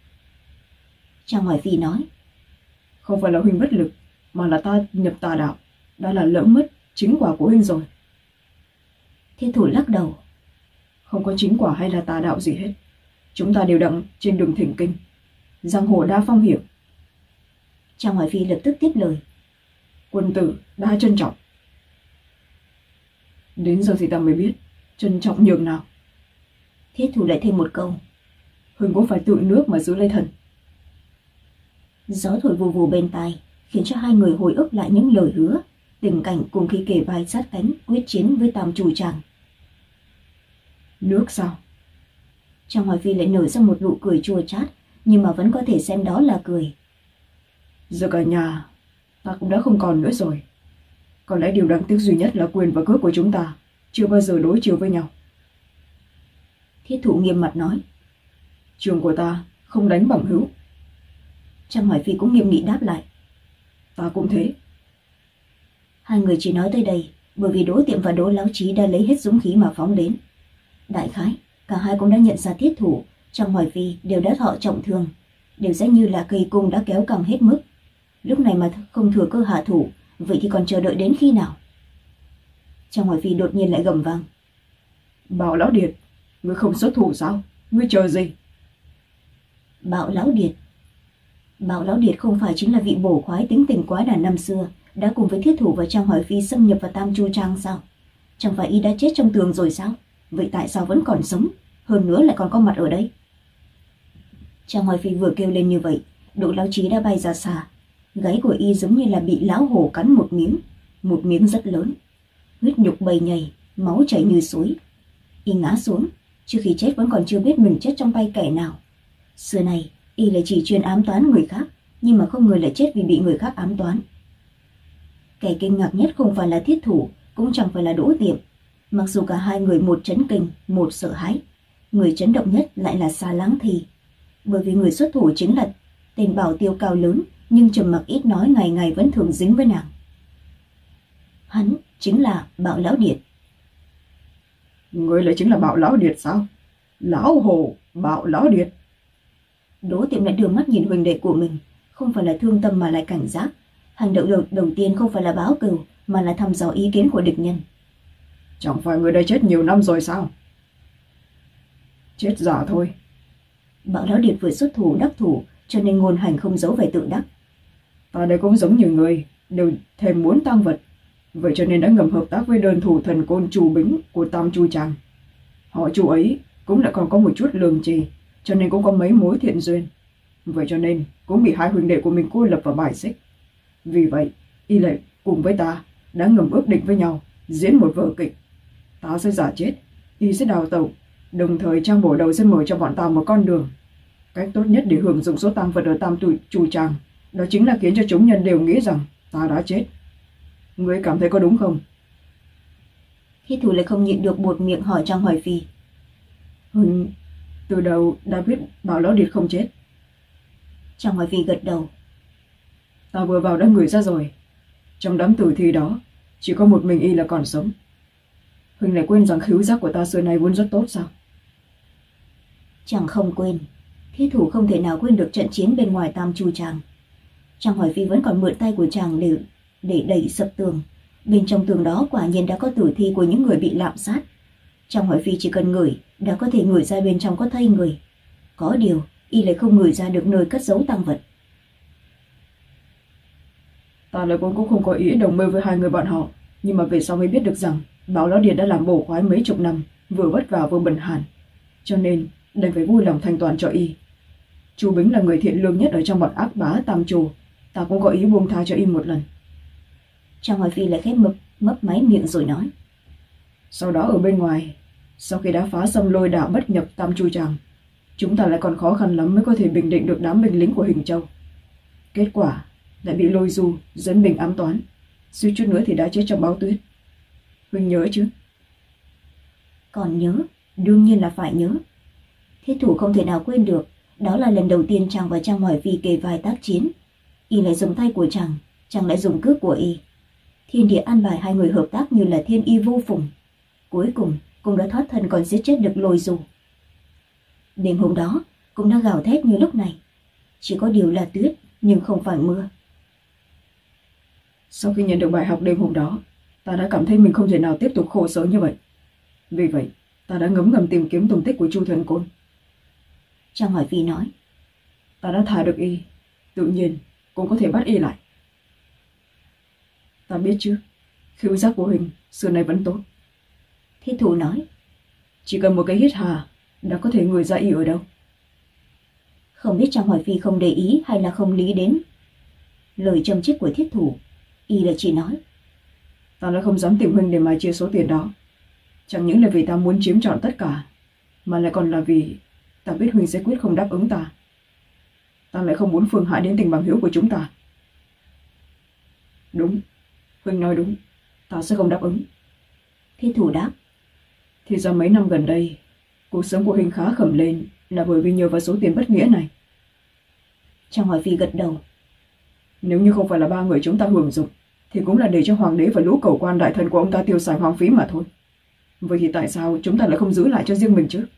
Trang Hoài Phi nói: không phải là huynh bất lực, mà là ta nhập tà đạo, đã là lỡ mất chính quả của huynh rồi. Thiết thủ lắc đầu: không có chính quả hay là tà đạo gì hết. Chúng ta đều đang trên đường thỉnh kinh, giang hồ đa phong hiểm. Trang Hoài Phi lập tức tiếp lời: quân tử đã trân trọng. Đến giờ thì ta mới biết trân trọng nhường nào. Thiết thủ lại thêm một câu. Huỳnh cũng phải tự nước mà giữ lấy thần. Gió thổi vù vù bên tai, khiến cho hai người hồi ức lại những lời hứa, tình cảnh cùng khi kề vai sát cánh quyết chiến với Tam Chủ Tràng. Nước sao? Trang Hoài Phi lại nở ra một nụ cười chua chát, nhưng mà vẫn có thể xem đó là cười. Giờ cả nhà ta cũng đã không còn nữa rồi. Có lẽ điều đáng tiếc duy nhất là quyền và cước của chúng ta chưa bao giờ đối chiếu với nhau. Thiết thủ nghiêm mặt nói. Trường của ta không đánh bằng hữu. Trang Hoài Phi cũng nghiêm nghị đáp lại. Ta cũng thế. Hai người chỉ nói tới đây bởi vì Đỗ Tiệm và Đỗ Lão Chí đã lấy hết dũng khí mà phóng đến. Đại khái, cả hai cũng đã nhận ra thiết thủ, Trang Hoài Phi đều đã thọ trọng thương, đều sẽ như là cây cung đã kéo còng hết mức. Lúc này mà không thừa cơ hạ thủ, vậy thì còn chờ đợi đến khi nào? Trang Hoài Phi đột nhiên lại gầm vang. Bảo Lão Điệt, ngươi không xuất thủ sao? Ngươi chờ gì? Bảo Lão Điệt. Bảo Lão Điệt không phải chính là vị bổ khoái tính tình quái đản năm xưa, đã cùng với thiết thủ và Trang Hoài Phi xâm nhập vào Tam Chu Trang sao? Chẳng phải y đã chết trong tường rồi sao? Vậy tại sao vẫn còn sống? Hơn nữa lại còn có mặt ở đây? Trang Hoài Phi vừa kêu lên như vậy, Đỗ Lão Chí đã bay ra xa. Gáy của y giống như là bị lão hổ cắn một miếng, một miếng rất lớn. Huyết nhục bầy nhầy, máu chảy như suối. Y ngã xuống, trước khi chết vẫn còn chưa biết mình chết trong tay kẻ nào. Xưa này, y lại chỉ chuyên ám toán người khác, nhưng mà không ngờ lại chết vì bị người khác ám toán. Kẻ kinh ngạc nhất không phải là thiết thủ, cũng chẳng phải là Đỗ Tiệm. Mặc dù cả hai người một chấn kinh, một sợ hãi, người chấn động nhất lại là Sa Lãng Thì. Bởi vì người xuất thủ chính là tên bảo tiêu cao lớn, nhưng trầm mặc ít nói, ngày ngày vẫn thường dính với nàng. Hắn chính là Bảo Lão Điệt. Ngươi lại chính là Bảo Lão Điệt sao? Lão hồ Bảo Lão Điệt. Đỗ Tiệm lại đưa mắt nhìn huynh đệ của mình, không phải là thương tâm mà lại cảnh giác. Hành động đầu, đầu tiên không phải là báo cừu, mà là thăm dò ý kiến của địch nhân. Chẳng phải người đã chết nhiều năm rồi sao? Chết giả thôi. Bảo Lão Điệt vừa xuất thủ đắc thủ, cho nên ngôn hành không giấu vẻ tự đắc. Ta đây cũng giống như người, đều thèm muốn tang vật, vậy cho nên đã ngầm hợp tác với đơn thủ thần côn Chu Bính của Tam Chu Tràng. Họ Chu ấy cũng lại còn có một chút lương trì, cho nên cũng có mấy mối thiện duyên. Vậy cho nên cũng bị hai huynh đệ của mình cô lập và bài xích. Vì vậy, y lại cùng với ta đã ngầm ước định với nhau, diễn một vở kịch. Ta sẽ giả chết, y sẽ đào tẩu, đồng thời Trang Bổ Đầu sẽ mở cho bọn ta một con đường. Cách tốt nhất để hưởng dụng số tang vật ở Tam Chu Tràng đó chính là khiến cho chúng nhân đều nghĩ rằng ta đã chết. Ngươi cảm thấy có đúng không? Thiết thủ lại không nhịn được buột miệng hỏi Trang Hoài Phi. Huỳnh từ đầu đã biết Bảo Lão Điệt không chết. Trang Hoài Phi gật đầu. Ta vừa vào đã ngửi ra rồi. Trong đám tử thi đó chỉ có một mình y là còn sống. Huỳnh lại quên rằng khứu giác của ta xưa nay vốn rất tốt sao? Chàng không quên. Thiết thủ không thể nào quên được trận chiến bên ngoài Tam Chu Tràng. Trang Hoài Phi vẫn còn mượn tay của chàng để, để đẩy sập tường. Bên trong tường đó quả nhiên đã có tử thi của những người bị lạm sát. Trang Hoài Phi chỉ cần ngửi đã có thể ngửi ra bên trong có thây người. Có điều y lại không ngửi ra được nơi cất giấu tang vật. Ta lại cũng không có ý đồng mưu với hai người bọn họ, nhưng mà về sau mới biết được rằng Bảo Lão Điệt đã làm bổ khoái mấy chục năm, vừa vất vả vừa bần hàn, cho nên đành phải vui lòng thanh toàn cho y. Chu Bính là người thiện lương nhất ở trong bọn ác bá Tam Chu, ta cũng có ý buông tha cho y một lần. Trang Hoài Phi lại khép mấp mấp máy miệng rồi nói. Sau đó ở bên ngoài, sau khi đã phá xong lôi đảo bất nhập Tam Chu Tràng, chúng ta lại còn khó khăn lắm mới có thể bình định được đám binh lính của Hình Châu. Kết quả lại bị Lôi Du dẫn bình ám toán, suýt chút nữa thì đã chết trong bão tuyết. Huynh nhớ chứ? Còn nhớ, đương nhiên là phải nhớ. Thiết thủ không thể nào quên được, đó là lần đầu tiên chàng và Trang Hoài Phi kề vai tác chiến. Y lại dùng tay của chàng, chàng lại dùng cước của y. Thiên địa an bài hai người hợp tác như là thiên y vô phùng. Cuối cùng cũng đã thoát thân còn giết chết được Lôi Du. Đêm hôm đó cũng đã gào thét như lúc này, chỉ có điều là tuyết nhưng không phải mưa. Sau khi nhận được bài học đêm hôm đó, ta đã cảm thấy mình không thể nào tiếp tục khổ sở như vậy. Vì vậy, ta đã ngấm ngầm tìm kiếm tung tích của Chu Thần Côn. Trang Hoài Phi nói. Ta đã thả được y, tự nhiên cũng có thể bắt y lại. Ta biết chứ, khứu giác của Huỳnh xưa nay vẫn tốt. Thiết Thủ nói. Chỉ cần một cái hít hà đã có thể ngửi ra y ở đâu. Không biết Trang Hoài Phi không để ý hay là không lý đến lời châm chích của Thiết Thủ, y là chỉ nói. Ta đã không dám tìm Huynh để mà chia số tiền đó. Chẳng những là vì ta muốn chiếm trọn tất cả, mà lại còn là vì ta biết Huynh sẽ quyết không đáp ứng ta. Ta lại không muốn phương hại đến tình bằng hữu của chúng ta. Đúng, Huynh nói đúng, ta sẽ không đáp ứng. Thiết Thủ đáp. Thì ra mấy năm gần đây, cuộc sống của Huynh khá khẩm lên là bởi vì nhờ vào số tiền bất nghĩa này. Trang Hoài Phi gật đầu. Nếu như không phải là ba người chúng ta hưởng dụng, thì cũng là để cho hoàng đế và lũ cầu quan đại thần của ông ta tiêu xài hoang phí mà thôi. Vậy thì tại sao chúng ta lại không giữ lại cho riêng mình chứ?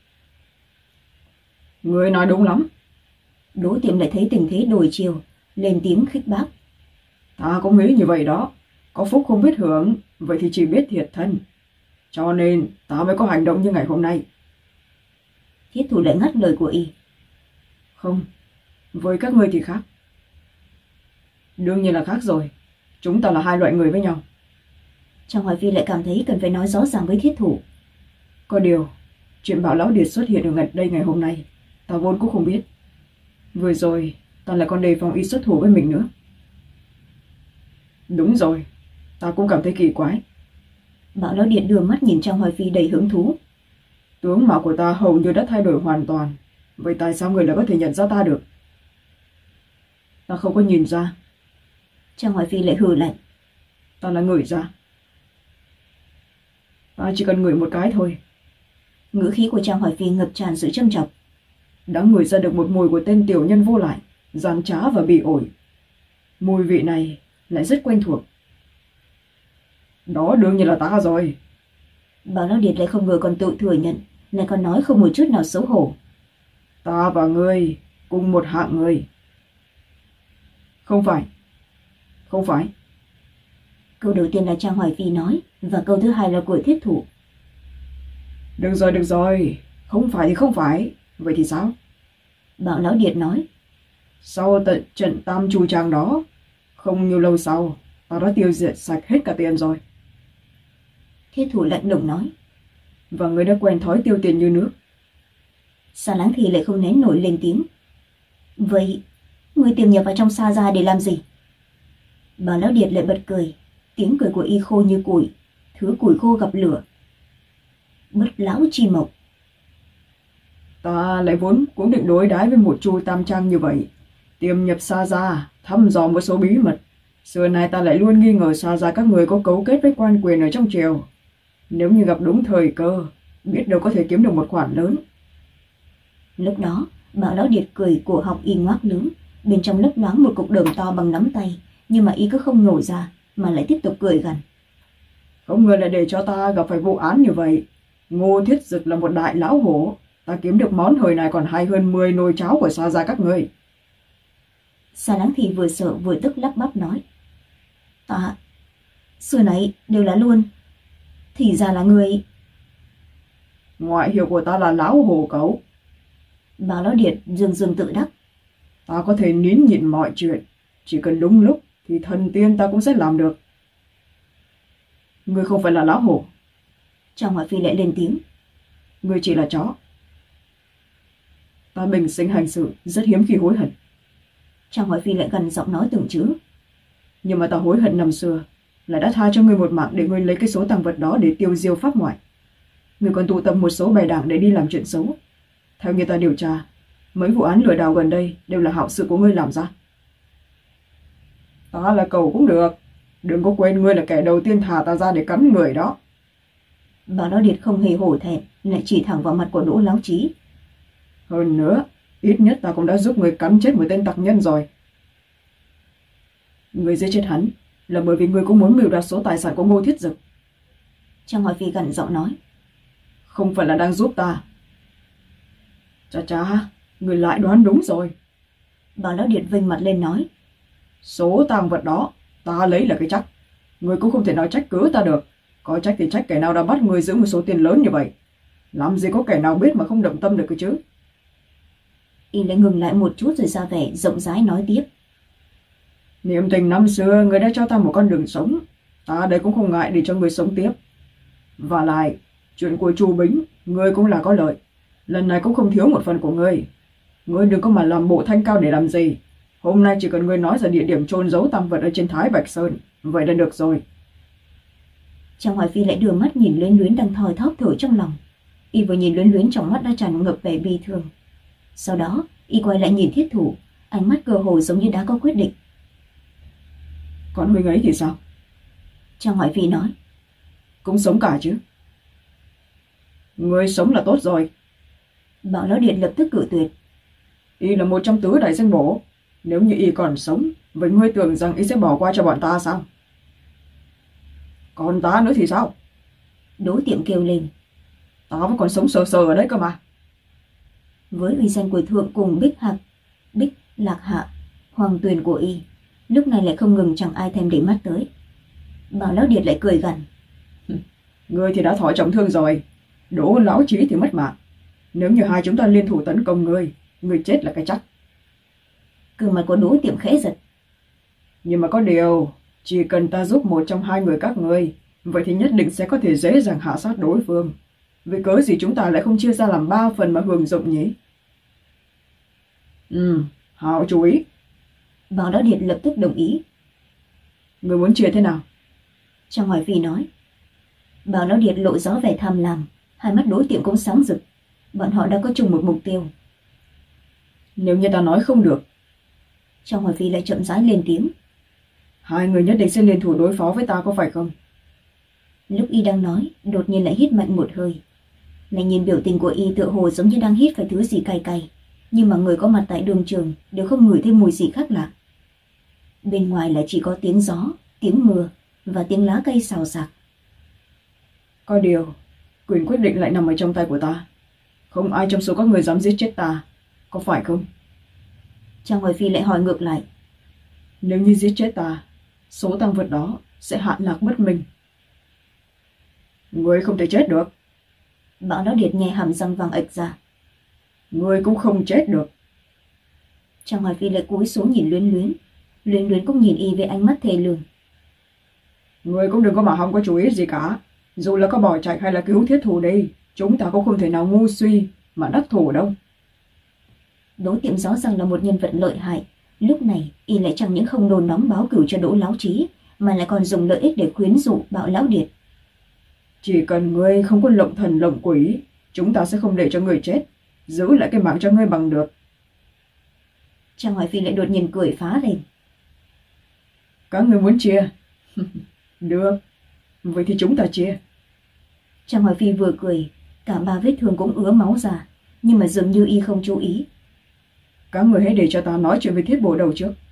Người nói đúng lắm. Đỗ Tiệm lại thấy tình thế đổi chiều, lên tiếng khích bác. Ta cũng nghĩ như vậy đó. Có phúc không biết hưởng, vậy thì chỉ biết thiệt thân. Cho nên ta mới có hành động như ngày hôm nay. Thiết Thủ lại ngắt lời của y. Không, với các ngươi thì khác. Đương nhiên là khác rồi. Chúng ta là hai loại người với nhau. Trang Hoài Phi lại cảm thấy cần phải nói rõ ràng với Thiết Thủ. Có điều, chuyện Bảo Lão Điệt xuất hiện ở gần đây ngày hôm nay, ta vốn cũng không biết. Vừa rồi, ta lại còn đề phòng y xuất thủ với mình nữa. Đúng rồi, ta cũng cảm thấy kỳ quái. Bảo Lão Điệt đưa mắt nhìn Trang Hoài Phi đầy hứng thú. Tướng mạo của ta hầu như đã thay đổi hoàn toàn. Vậy tại sao người lại có thể nhận ra ta được? Ta không có nhìn ra. Trang Hoài Phi lại hừ lạnh. Ta là ngửi ra. Ta chỉ cần ngửi một cái thôi. Ngữ khí của Trang Hoài Phi ngập tràn sự châm chọc. Đã ngửi ra được một mùi của tên tiểu nhân vô lại, gian trá và bỉ ổi. Mùi vị này lại rất quen thuộc. Đó đương nhiên là ta rồi. Bảo Lão Điệt lại không ngờ còn tự thừa nhận, lại còn nói không một chút nào xấu hổ. Ta và ngươi cùng một hạng người. Không phải. Không phải. Câu đầu tiên là Trang Hoài Phi nói, và câu thứ hai là của Thiết Thủ. Được rồi, được rồi. Không phải thì không phải. Vậy thì sao? Bảo Lão Điệt nói. Sau tận trận tam chu trang đó, không nhiều lâu sau, ta đã tiêu diệt sạch hết cả tiền rồi. Thiết Thủ lạnh lùng nói. Và ngươi đã quen thói tiêu tiền như nước. Sa Láng Thì lại không nén nổi lên tiếng. Vậy, ngươi tiềm nhập vào trong Sa Gia để làm gì? Bảo Lão Điệt lại bật cười, tiếng cười của y khô như củi, thứ củi khô gặp lửa. Bất lão chi mộc. Ta lại vốn cũng định đối đãi với một chu tam trang như vậy, tiềm nhập Sa Gia, thăm dò một số bí mật. Xưa nay ta lại luôn nghi ngờ Sa Gia các người có cấu kết với quan quyền ở trong triều. Nếu như gặp đúng thời cơ, biết đâu có thể kiếm được một khoản lớn. Lúc đó, Bảo Lão Điệt cười cổ họng y ngoác lớn, bên trong lấp loáng một cục đờm to bằng nắm tay, nhưng mà y cứ không nổ ra, mà lại tiếp tục cười gằn. Không ngờ lại để cho ta gặp phải vụ án như vậy. Ngô Thiết Dực là một đại lão hổ, ta kiếm được món hời này còn hay hơn mười nồi cháo của Sa Gia các ngươi. Sa Láng Thì vừa sợ vừa tức lắp bắp nói. Ta, xưa này đều là luôn. Thì ra là người. Ngoại hiệu của ta là lão hổ cẩu. Bảo Lão Điệt dương dương tự đắc. Ta có thể nín nhịn mọi chuyện, chỉ cần đúng lúc thì thần tiên ta cũng sẽ làm được. Ngươi không phải là lão hổ. Trang Hoài Phi lại lên tiếng. Ngươi chỉ là chó. Ta bình sinh hành sự rất hiếm khi hối hận. Trang Hoài Phi lại gần giọng nói từng chữ. Nhưng mà ta hối hận năm xưa là đã tha cho ngươi một mạng để ngươi lấy cái số tàng vật đó để tiêu diêu pháp ngoại. Ngươi còn tụ tập một số bè đảng để đi làm chuyện xấu. Theo như ta điều tra, mấy vụ án lừa đảo gần đây đều là hảo sự của ngươi làm ra. Ta là cẩu cũng được. Đừng có quên ngươi là kẻ đầu tiên thả ta ra để cắn người đó. Bảo Lão Điệt không hề hổ thẹn, lại chỉ thẳng vào mặt của Đỗ Lão Chí. Hơn nữa, ít nhất ta cũng đã giúp ngươi cắn chết một tên tặc nhân rồi. Ngươi giết chết hắn là bởi vì ngươi cũng muốn mưu đoạt số tài sản của Ngô Thiết Dực. Trang Hoài Phi gằn giọng nói. Không phải là đang giúp ta. Chà chà, ngươi lại đoán đúng rồi. Bảo Lão Điệt vênh mặt lên nói. Số tàng vật đó ta lấy là cái chắc. Ngươi cũng không thể nói trách cứ ta được. Có trách thì trách kẻ nào đã bắt ngươi giữ một số tiền lớn như vậy. Làm gì có kẻ nào biết mà không động tâm được cơ chứ. Y lại ngừng lại một chút rồi ra vẻ rộng rãi nói tiếp. Niệm tình năm xưa ngươi đã cho ta một con đường sống. ta đây cũng không ngại để cho người sống tiếp. Và lại, chuyện của Chu Bính, ngươi cũng là có lợi. Lần này cũng không thiếu một phần của ngươi. Ngươi đừng có mà làm bộ thanh cao để làm gì. Hôm nay chỉ cần ngươi nói ra địa điểm chôn giấu tang vật ở trên Thái Bạch Sơn, vậy là được rồi. Trang Hoài Phi lại đưa mắt nhìn Luyến Luyến đang thoi thóp thở trong lòng. Y vừa nhìn Luyến Luyến, trong mắt đã tràn ngập vẻ bi thương. Sau đó Y quay lại nhìn Thiết Thủ, ánh mắt cơ hồ giống như đã có quyết định. Còn huynh ấy thì sao? Trang Hoài Phi nói. Cũng sống cả chứ. Ngươi sống là tốt rồi. Bảo Lão Điện lập tức cự tuyệt. Y là một trong tứ đại danh bổ. Nếu như Y còn sống, vậy ngươi tưởng rằng Y sẽ bỏ qua cho bọn ta sao? Còn ta nữa thì sao? Đỗ Tiệm kêu lên. Ta vẫn còn sống sờ sờ ở đấy cơ mà. Với uy danh của Thượng cùng Bích Hạc, Bích Lạc Hạ, Hoàng Tuyền của Y, lúc này lại không ngừng chẳng ai thèm để mắt tới. Bảo Lão Điệt lại cười gằn. Ngươi thì đã thọ trọng thương rồi, Đỗ lão trí thì mất mạng. Nếu như hai chúng ta liên thủ tấn công ngươi, ngươi chết là cái chắc. Gương mặt của Đỗ Tiệm khẽ giật. Nhưng mà có điều, chỉ cần ta giúp một trong hai người các ngươi, vậy thì nhất định sẽ có thể dễ dàng hạ sát đối phương. Vì cớ gì chúng ta lại không chia ra làm ba phần mà hưởng dụng nhỉ? Ừ, hảo chú ý. Bảo Lão Điệt lập tức đồng ý. Ngươi muốn chia thế nào? Trang Hoài Phi nói. Bảo Lão Điệt lộ rõ vẻ tham lam, hai mắt Đỗ Tiệm cũng sáng rực. Bọn họ đã có chung một mục tiêu. Nếu như ta nói không được. Trang Hoài Phi lại chậm rãi lên tiếng. Hai người nhất định sẽ liên thủ đối phó với ta, có phải không? Lúc Y đang nói, đột nhiên lại hít mạnh một hơi. Lại nhìn biểu tình của Y tựa hồ giống như đang hít phải thứ gì cay cay, nhưng mà người có mặt tại đường trường đều không ngửi thêm mùi gì khác lạ. Bên ngoài là chỉ có tiếng gió, tiếng mưa và tiếng lá cây xào xạc. Có điều, quyền quyết định lại nằm ở trong tay của ta. Không ai trong số các người dám giết chết ta, có phải không? Trang Hoài Phi lại hỏi ngược lại. Nếu như giết chết ta, số tang vật đó sẽ hạn lạc bất minh. Ngươi không thể chết được. Bảo Lão Điệt nghe hàm răng vàng ệch ra. Ngươi cũng không chết được. Trang Hoài Phi lại cúi xuống nhìn Luyến Luyến. Luyến Luyến cũng nhìn Y với ánh mắt thề lường. Ngươi cũng đừng có mà không có chú ý gì cả. Dù là có bỏ chạy hay là cứu Thiết Thủ đi, chúng ta cũng không thể nào ngu suy mà đắc thủ đâu. Đỗ Tiệm rõ ràng là một nhân vật lợi hại. Lúc này Y lại chẳng những không nôn nóng báo cửu cho Đỗ Lão Trí, mà lại còn dùng lợi ích để khuyến dụ Bảo Lão Điệt. Chỉ cần ngươi không có lộng thần lộng quỷ, chúng ta sẽ không để cho ngươi chết, giữ lại cái mạng cho ngươi bằng được. Trang Hoài Phi lại đột nhiên cười phá lên. Các ngươi muốn chia? Được, vậy thì chúng ta chia. Trang Hoài Phi vừa cười, cả ba vết thương cũng ứa máu ra, nhưng mà dường như Y không chú ý. Các người hãy để cho ta nói chuyện với Thiết Bổ Đầu trước.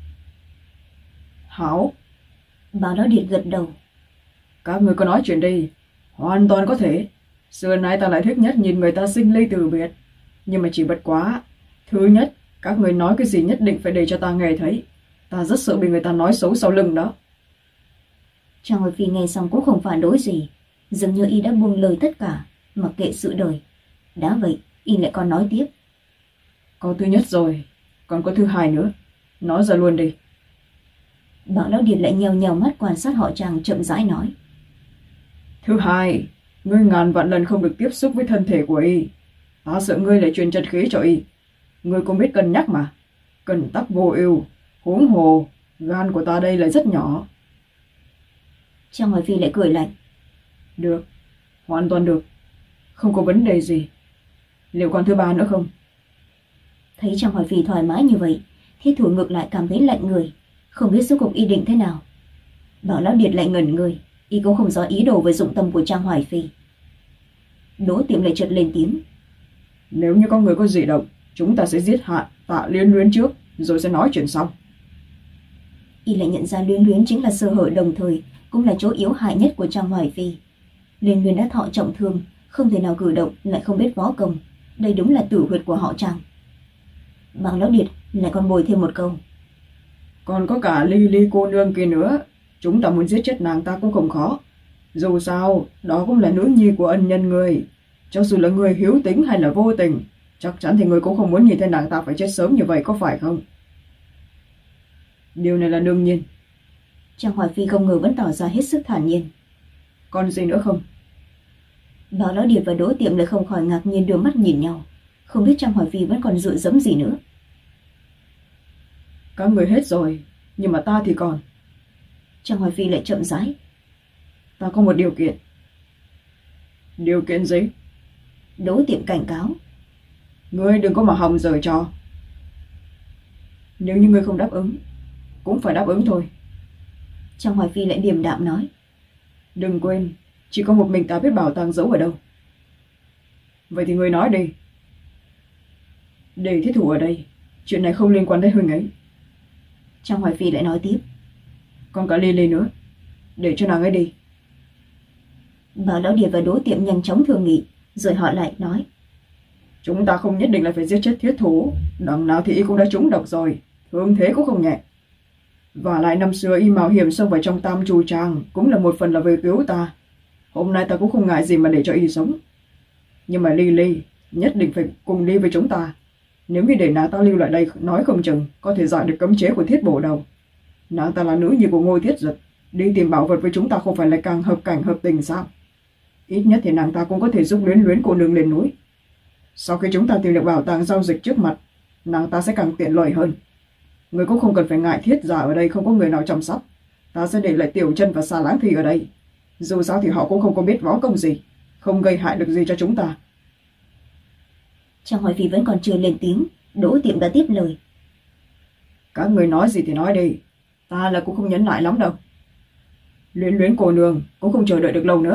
Hảo. Bảo Lão Điệt gật đầu. Các người có nói chuyện đi, hoàn toàn có thể. Xưa nay ta lại thích nhất nhìn người ta sinh ly từ biệt. Nhưng mà chỉ bất quá, thứ nhất, các người nói cái gì nhất định phải để cho ta nghe thấy. Ta rất sợ bị người ta nói xấu sau lưng đó. Trang Hoài Phi nghe xong cũng không phản đối gì, dường như Y đã buông lời tất cả, mặc kệ sự đời. Đã vậy, Y lại còn nói tiếp. Có thứ nhất rồi, còn có thứ hai nữa. Nói ra luôn đi. Bảo Lão Điệt lại nhèo nhèo mắt quan sát họ Trang, chậm rãi nói. Thứ hai, ngươi ngàn vạn lần không được tiếp xúc với thân thể của Y. Ta sợ ngươi lại truyền chân khí cho Y. Ngươi cũng biết cân nhắc mà. Cần tắc vô ưu, huống hồ, gan của ta đây lại rất nhỏ. Trang Hoài Phi lại cười lạnh. Được, hoàn toàn được. Không có vấn đề gì. Liệu còn thứ ba nữa không? Thấy Trang Hoài Phi thoải mái như vậy, Thiết Thủ ngược lại cảm thấy lạnh người, không biết số cục Y định thế nào. Bảo Lão Điệt lại ngẩn người, Y cũng không rõ ý đồ với dụng tâm của Trang Hoài Phi. Đỗ Tiệm lại chợt lên tiếng. Nếu như có người có dị động, chúng ta sẽ giết hạ Tạ Luyến Luyến trước, rồi sẽ nói chuyện sau. Y lại nhận ra Luyến Luyến chính là sơ hở, đồng thời cũng là chỗ yếu hại nhất của Trang Hoài Phi. Luyến Luyến đã thọ trọng thương, không thể nào cử động, lại không biết võ công. Đây đúng là tử huyệt của họ Trang. Bảo Lão Điệt lại còn bồi thêm một câu. Còn có cả Ly Ly cô nương kia nữa, chúng ta muốn giết chết nàng ta cũng không khó. Dù sao, đó cũng là nữ nhi của ân nhân người. Cho dù là người hiếu tính hay là vô tình, chắc chắn thì người cũng không muốn nhìn thấy nàng ta phải chết sớm như vậy, có phải không? Điều này là đương nhiên. Trang Hoài Phi không ngờ vẫn tỏ ra hết sức thản nhiên. Còn gì nữa không? Bảo Lão Điệp và Đỗ Tiệm lại không khỏi ngạc nhiên đưa mắt nhìn nhau, không biết Trang Hoài Phi vẫn còn dựa dẫm gì nữa. Các người hết rồi, nhưng mà ta thì còn. Trang Hoài Phi lại chậm rãi. Ta có một điều kiện. Điều kiện gì? Đỗ Tiệm cảnh cáo. Ngươi đừng có mà hòng giở trò. Nếu như ngươi không đáp ứng, cũng phải đáp ứng thôi. Trang Hoài Phi lại điềm đạm nói. Đừng quên, chỉ có một mình ta biết bảo tàng giấu ở đâu. Vậy thì ngươi nói đi. Để Thiết Thủ ở đây, chuyện này không liên quan đến huynh ấy. Trang Hoài Phi lại nói tiếp. Còn cả Lily nữa, để cho nàng ấy đi. Bảo Lão Điệp và Đỗ Tiệm nhanh chóng thương nghị, rồi họ lại nói. Chúng ta không nhất định là phải giết chết Thiết Thủ, đằng nào thì y cũng đã trúng độc rồi, thương thế cũng không nhẹ. Và lại năm xưa y mạo hiểm xông vào trong Tam Trù Tràng cũng là một phần là về cứu ta. Hôm nay ta cũng không ngại gì mà để cho y sống. Nhưng mà Lily nhất định phải cùng đi với chúng ta. Nếu như để nàng ta lưu lại đây, nói không chừng có thể giải được cấm chế của Thiết Bổ Đầu. Nàng ta là nữ nhi của Ngôi Thiết Giật, đi tìm bảo vật với chúng ta không phải là càng hợp cảnh hợp tình sao? Ít nhất thì nàng ta cũng có thể giúp Luyến Luyến cô nương lên núi. Sau khi chúng ta tìm được bảo tàng giao dịch trước mặt, nàng ta sẽ càng tiện lợi hơn. Người cũng không cần phải ngại Thiết giả ở đây không có người nào chăm sóc. Ta sẽ để lại Tiểu Chân và Xà Lãng Thì ở đây. Dù sao thì họ cũng không có biết võ công gì, không gây hại được gì cho chúng ta. Trang Hoài Phi vẫn còn chưa lên tiếng, Đỗ Tiệm đã tiếp lời. Các người nói gì thì nói đi, ta là cũng không nhấn lại lắm đâu. Luyến Luyến cô nương cũng không chờ đợi được lâu nữa.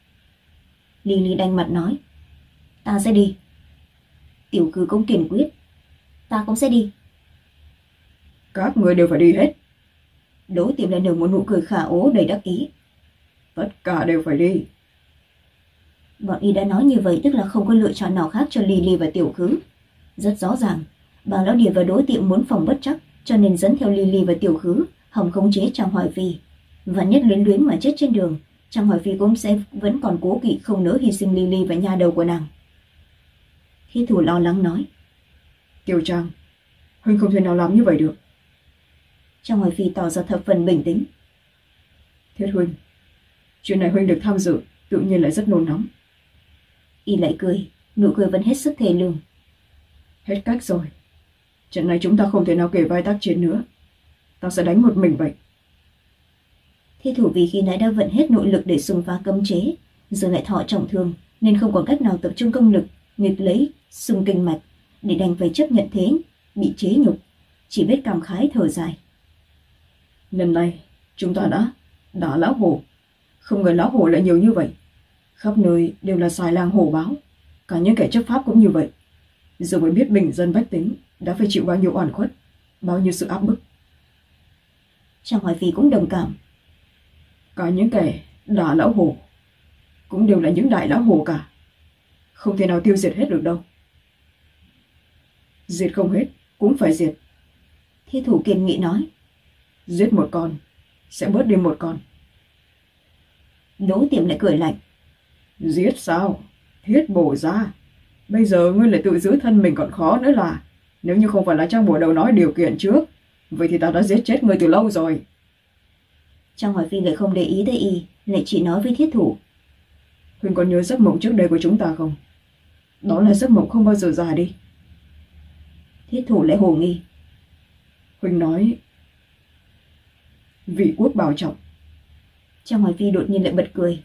Lily đanh mặt nói. Ta sẽ đi. Tiểu Cư cũng kiên quyết. Ta cũng sẽ đi. Các người đều phải đi hết. Đỗ Tiệm lại nở một nụ cười khả ố đầy đắc ý. Tất cả đều phải đi. Bọn y đã nói như vậy tức là không có lựa chọn nào khác cho Lily và Tiểu Khứ. Rất rõ ràng, bà Lão Điệp và Đỗ Tiệm muốn phòng bất trắc, cho nên dẫn theo Lily và Tiểu Khứ hòng khống chế Trang Hoài Phi. Và nhất Luyến Luyến mà chết trên đường, Trang Hoài Phi cũng sẽ vẫn còn cố kỵ không nỡ hy sinh Lily và nha đầu của nàng. Thiết Thủ lo lắng nói. Tiểu Trang, huynh không thể nào làm như vậy được. Trang Hoài Phi tỏ ra thập phần bình tĩnh. Thiết huynh, chuyện này huynh được tham dự, tự nhiên lại rất nôn nóng. Y lại cười, nụ cười vẫn hết sức thề lương. Hết cách rồi. Trận này chúng ta không thể nào kể vai tác chiến nữa. Ta sẽ đánh một mình vậy. Thiết Thủ vì khi nãy đã vận hết nội lực để xung phá cấm chế, giờ lại thọ trọng thương nên không còn cách nào tập trung công lực, nghịch lấy, xung kinh mạch, để đành phải chấp nhận thế, bị chế nhục, chỉ biết cảm khái thở dài. Lần này chúng ta đã đả lão hổ, không ngờ lão hổ lại nhiều như vậy. Khắp nơi đều là xài lang hổ báo, cả những kẻ chấp pháp cũng như vậy. Giờ mới biết bình dân bách tính đã phải chịu bao nhiêu oan khuất, bao nhiêu sự áp bức. Trang Hoài Phi cũng đồng cảm. Cả những kẻ đả lão hổ cũng đều là những đại lão hổ cả, không thể nào tiêu diệt hết được đâu. Diệt không hết cũng phải diệt. Thiết Thủ kiên nghị nói. Giết một con sẽ bớt đi một con. Đỗ Tiệm lại cười lạnh. Giết sao? Thiết Bổ ra. Bây giờ ngươi lại tự giữ thân mình còn khó nữa là. Nếu như không phải là Trang Bổ Đầu nói điều kiện trước, vậy thì ta đã giết chết ngươi từ lâu rồi. Trang Hoài Phi lại không để ý tới y, lại chỉ nói với Thiết Thủ. Huynh còn nhớ giấc mộng trước đây của chúng ta không? Đó là giấc mộng không bao giờ già đi. Thiết Thủ lại hồ nghi. Huynh nói vị quốc bảo trọng. Trang Hoài Phi đột nhiên lại bật cười.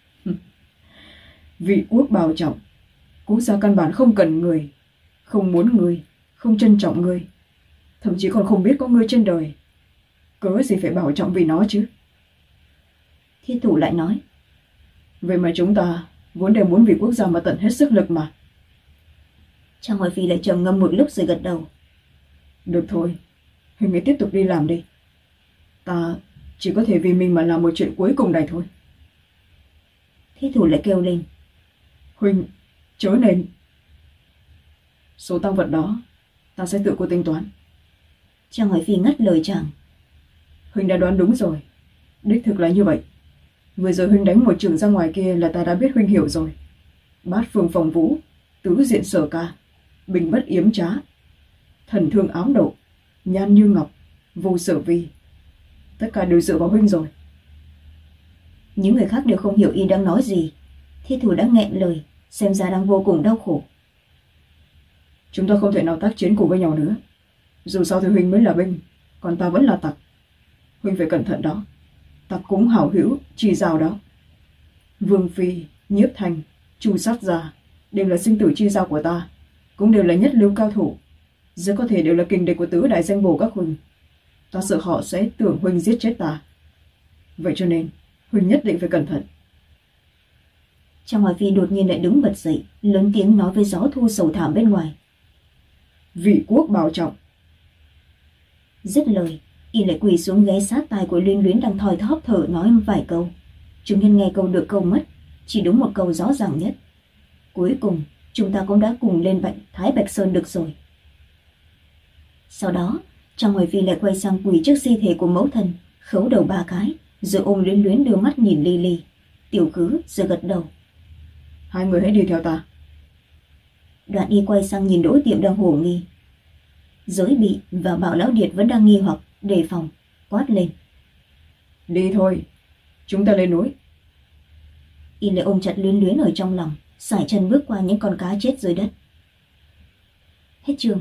Vị quốc bảo trọng. Quốc gia căn bản không cần người, không muốn người, không trân trọng người, thậm chí còn không biết có người trên đời. Cớ gì phải bảo trọng vì nó chứ? Thiết Thủ lại nói. Vậy mà chúng ta vốn đều muốn vì quốc gia mà tận hết sức lực mà. Trang Hoài Phi lại trầm ngâm một lúc rồi gật đầu. Được thôi, Huynh ấy tiếp tục đi làm đi. Ta chỉ có thể vì mình mà làm một chuyện cuối cùng này thôi. Thiết Thủ lại kêu lên. Huynh, chớ nên. Số tang vật đó ta sẽ tự cô tính toán. Trang Hoài Phi ngắt lời chàng. Huynh đã đoán đúng rồi. Đích thực là như vậy. Vừa rồi Huynh đánh một trường ra ngoài kia là ta đã biết Huynh hiểu rồi. Bát phương phòng vũ, tứ diện sở ca, bình bất yếm trá, thần thương ám độ, nhan như ngọc, vô sở vi. Tất cả đều dựa vào huynh rồi. Những người khác đều không hiểu y đang nói gì. Thi Thủ đã nghẹn lời, xem ra đang vô cùng đau khổ. Chúng ta không thể nào tác chiến cùng với nhau nữa. Dù sao thì huynh mới là binh, còn ta vẫn là tặc. Huynh phải cẩn thận đó. Tặc cũng hảo hữu, chi giao đó. Vương Phi, Nhiếp Thành, Chu Sát Gia đều là sinh tử chi giao của ta, cũng đều là nhất lưu cao thủ. Rất có thể đều là kình địch của tứ đại danh bổ các huynh. Ta sợ họ sẽ tưởng huynh giết chết ta. Vậy cho nên huynh nhất định phải cẩn thận. Trang Hoài Phi đột nhiên lại đứng bật dậy, lớn tiếng nói với gió thu sầu thảm bên ngoài. Vị quốc bảo trọng. Dứt lời, y lại quỳ xuống ghé sát tai của Luyến Luyến đang thoi thóp thở nói vài câu. Chúng nhân nghe câu được câu mất, chỉ đúng một câu rõ ràng nhất. Cuối cùng, chúng ta cũng đã cùng lên Bạch Thái Bạch Sơn được rồi. Sau đó, Trang Hoài Phi lại quay sang quỳ trước di thể của mẫu thân, khấu đầu ba cái, rồi ôm Luyến Luyến đưa mắt nhìn Ly Ly. Tiểu Khứ giờ gật đầu. Hai người hãy đi theo ta. Đoạn y quay sang nhìn Đỗ Tiệm đang hồ nghi. Giới Bị và Bảo Lão Điệt vẫn đang nghi hoặc đề phòng, quát lên. Đi thôi, chúng ta lên núi. Y lại ôm chặt Luyến Luyến ở trong lòng, sải chân bước qua những con cá chết dưới đất. Hết chương.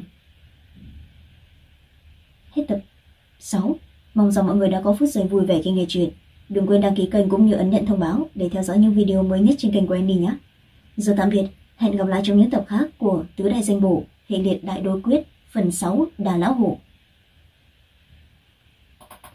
Hết tập sáu. Mong rằng mọi người đã có phút giây vui vẻ khi nghe chuyện. Đừng quên đăng ký kênh cũng như ấn nhận thông báo để theo dõi những video mới nhất trên kênh của Andy nhé. Giờ tạm biệt, hẹn gặp lại trong những tập khác của Tứ Đại Danh Bổ, hệ liệt Đại Đối Quyết, phần sáu Đà Lão Hổ.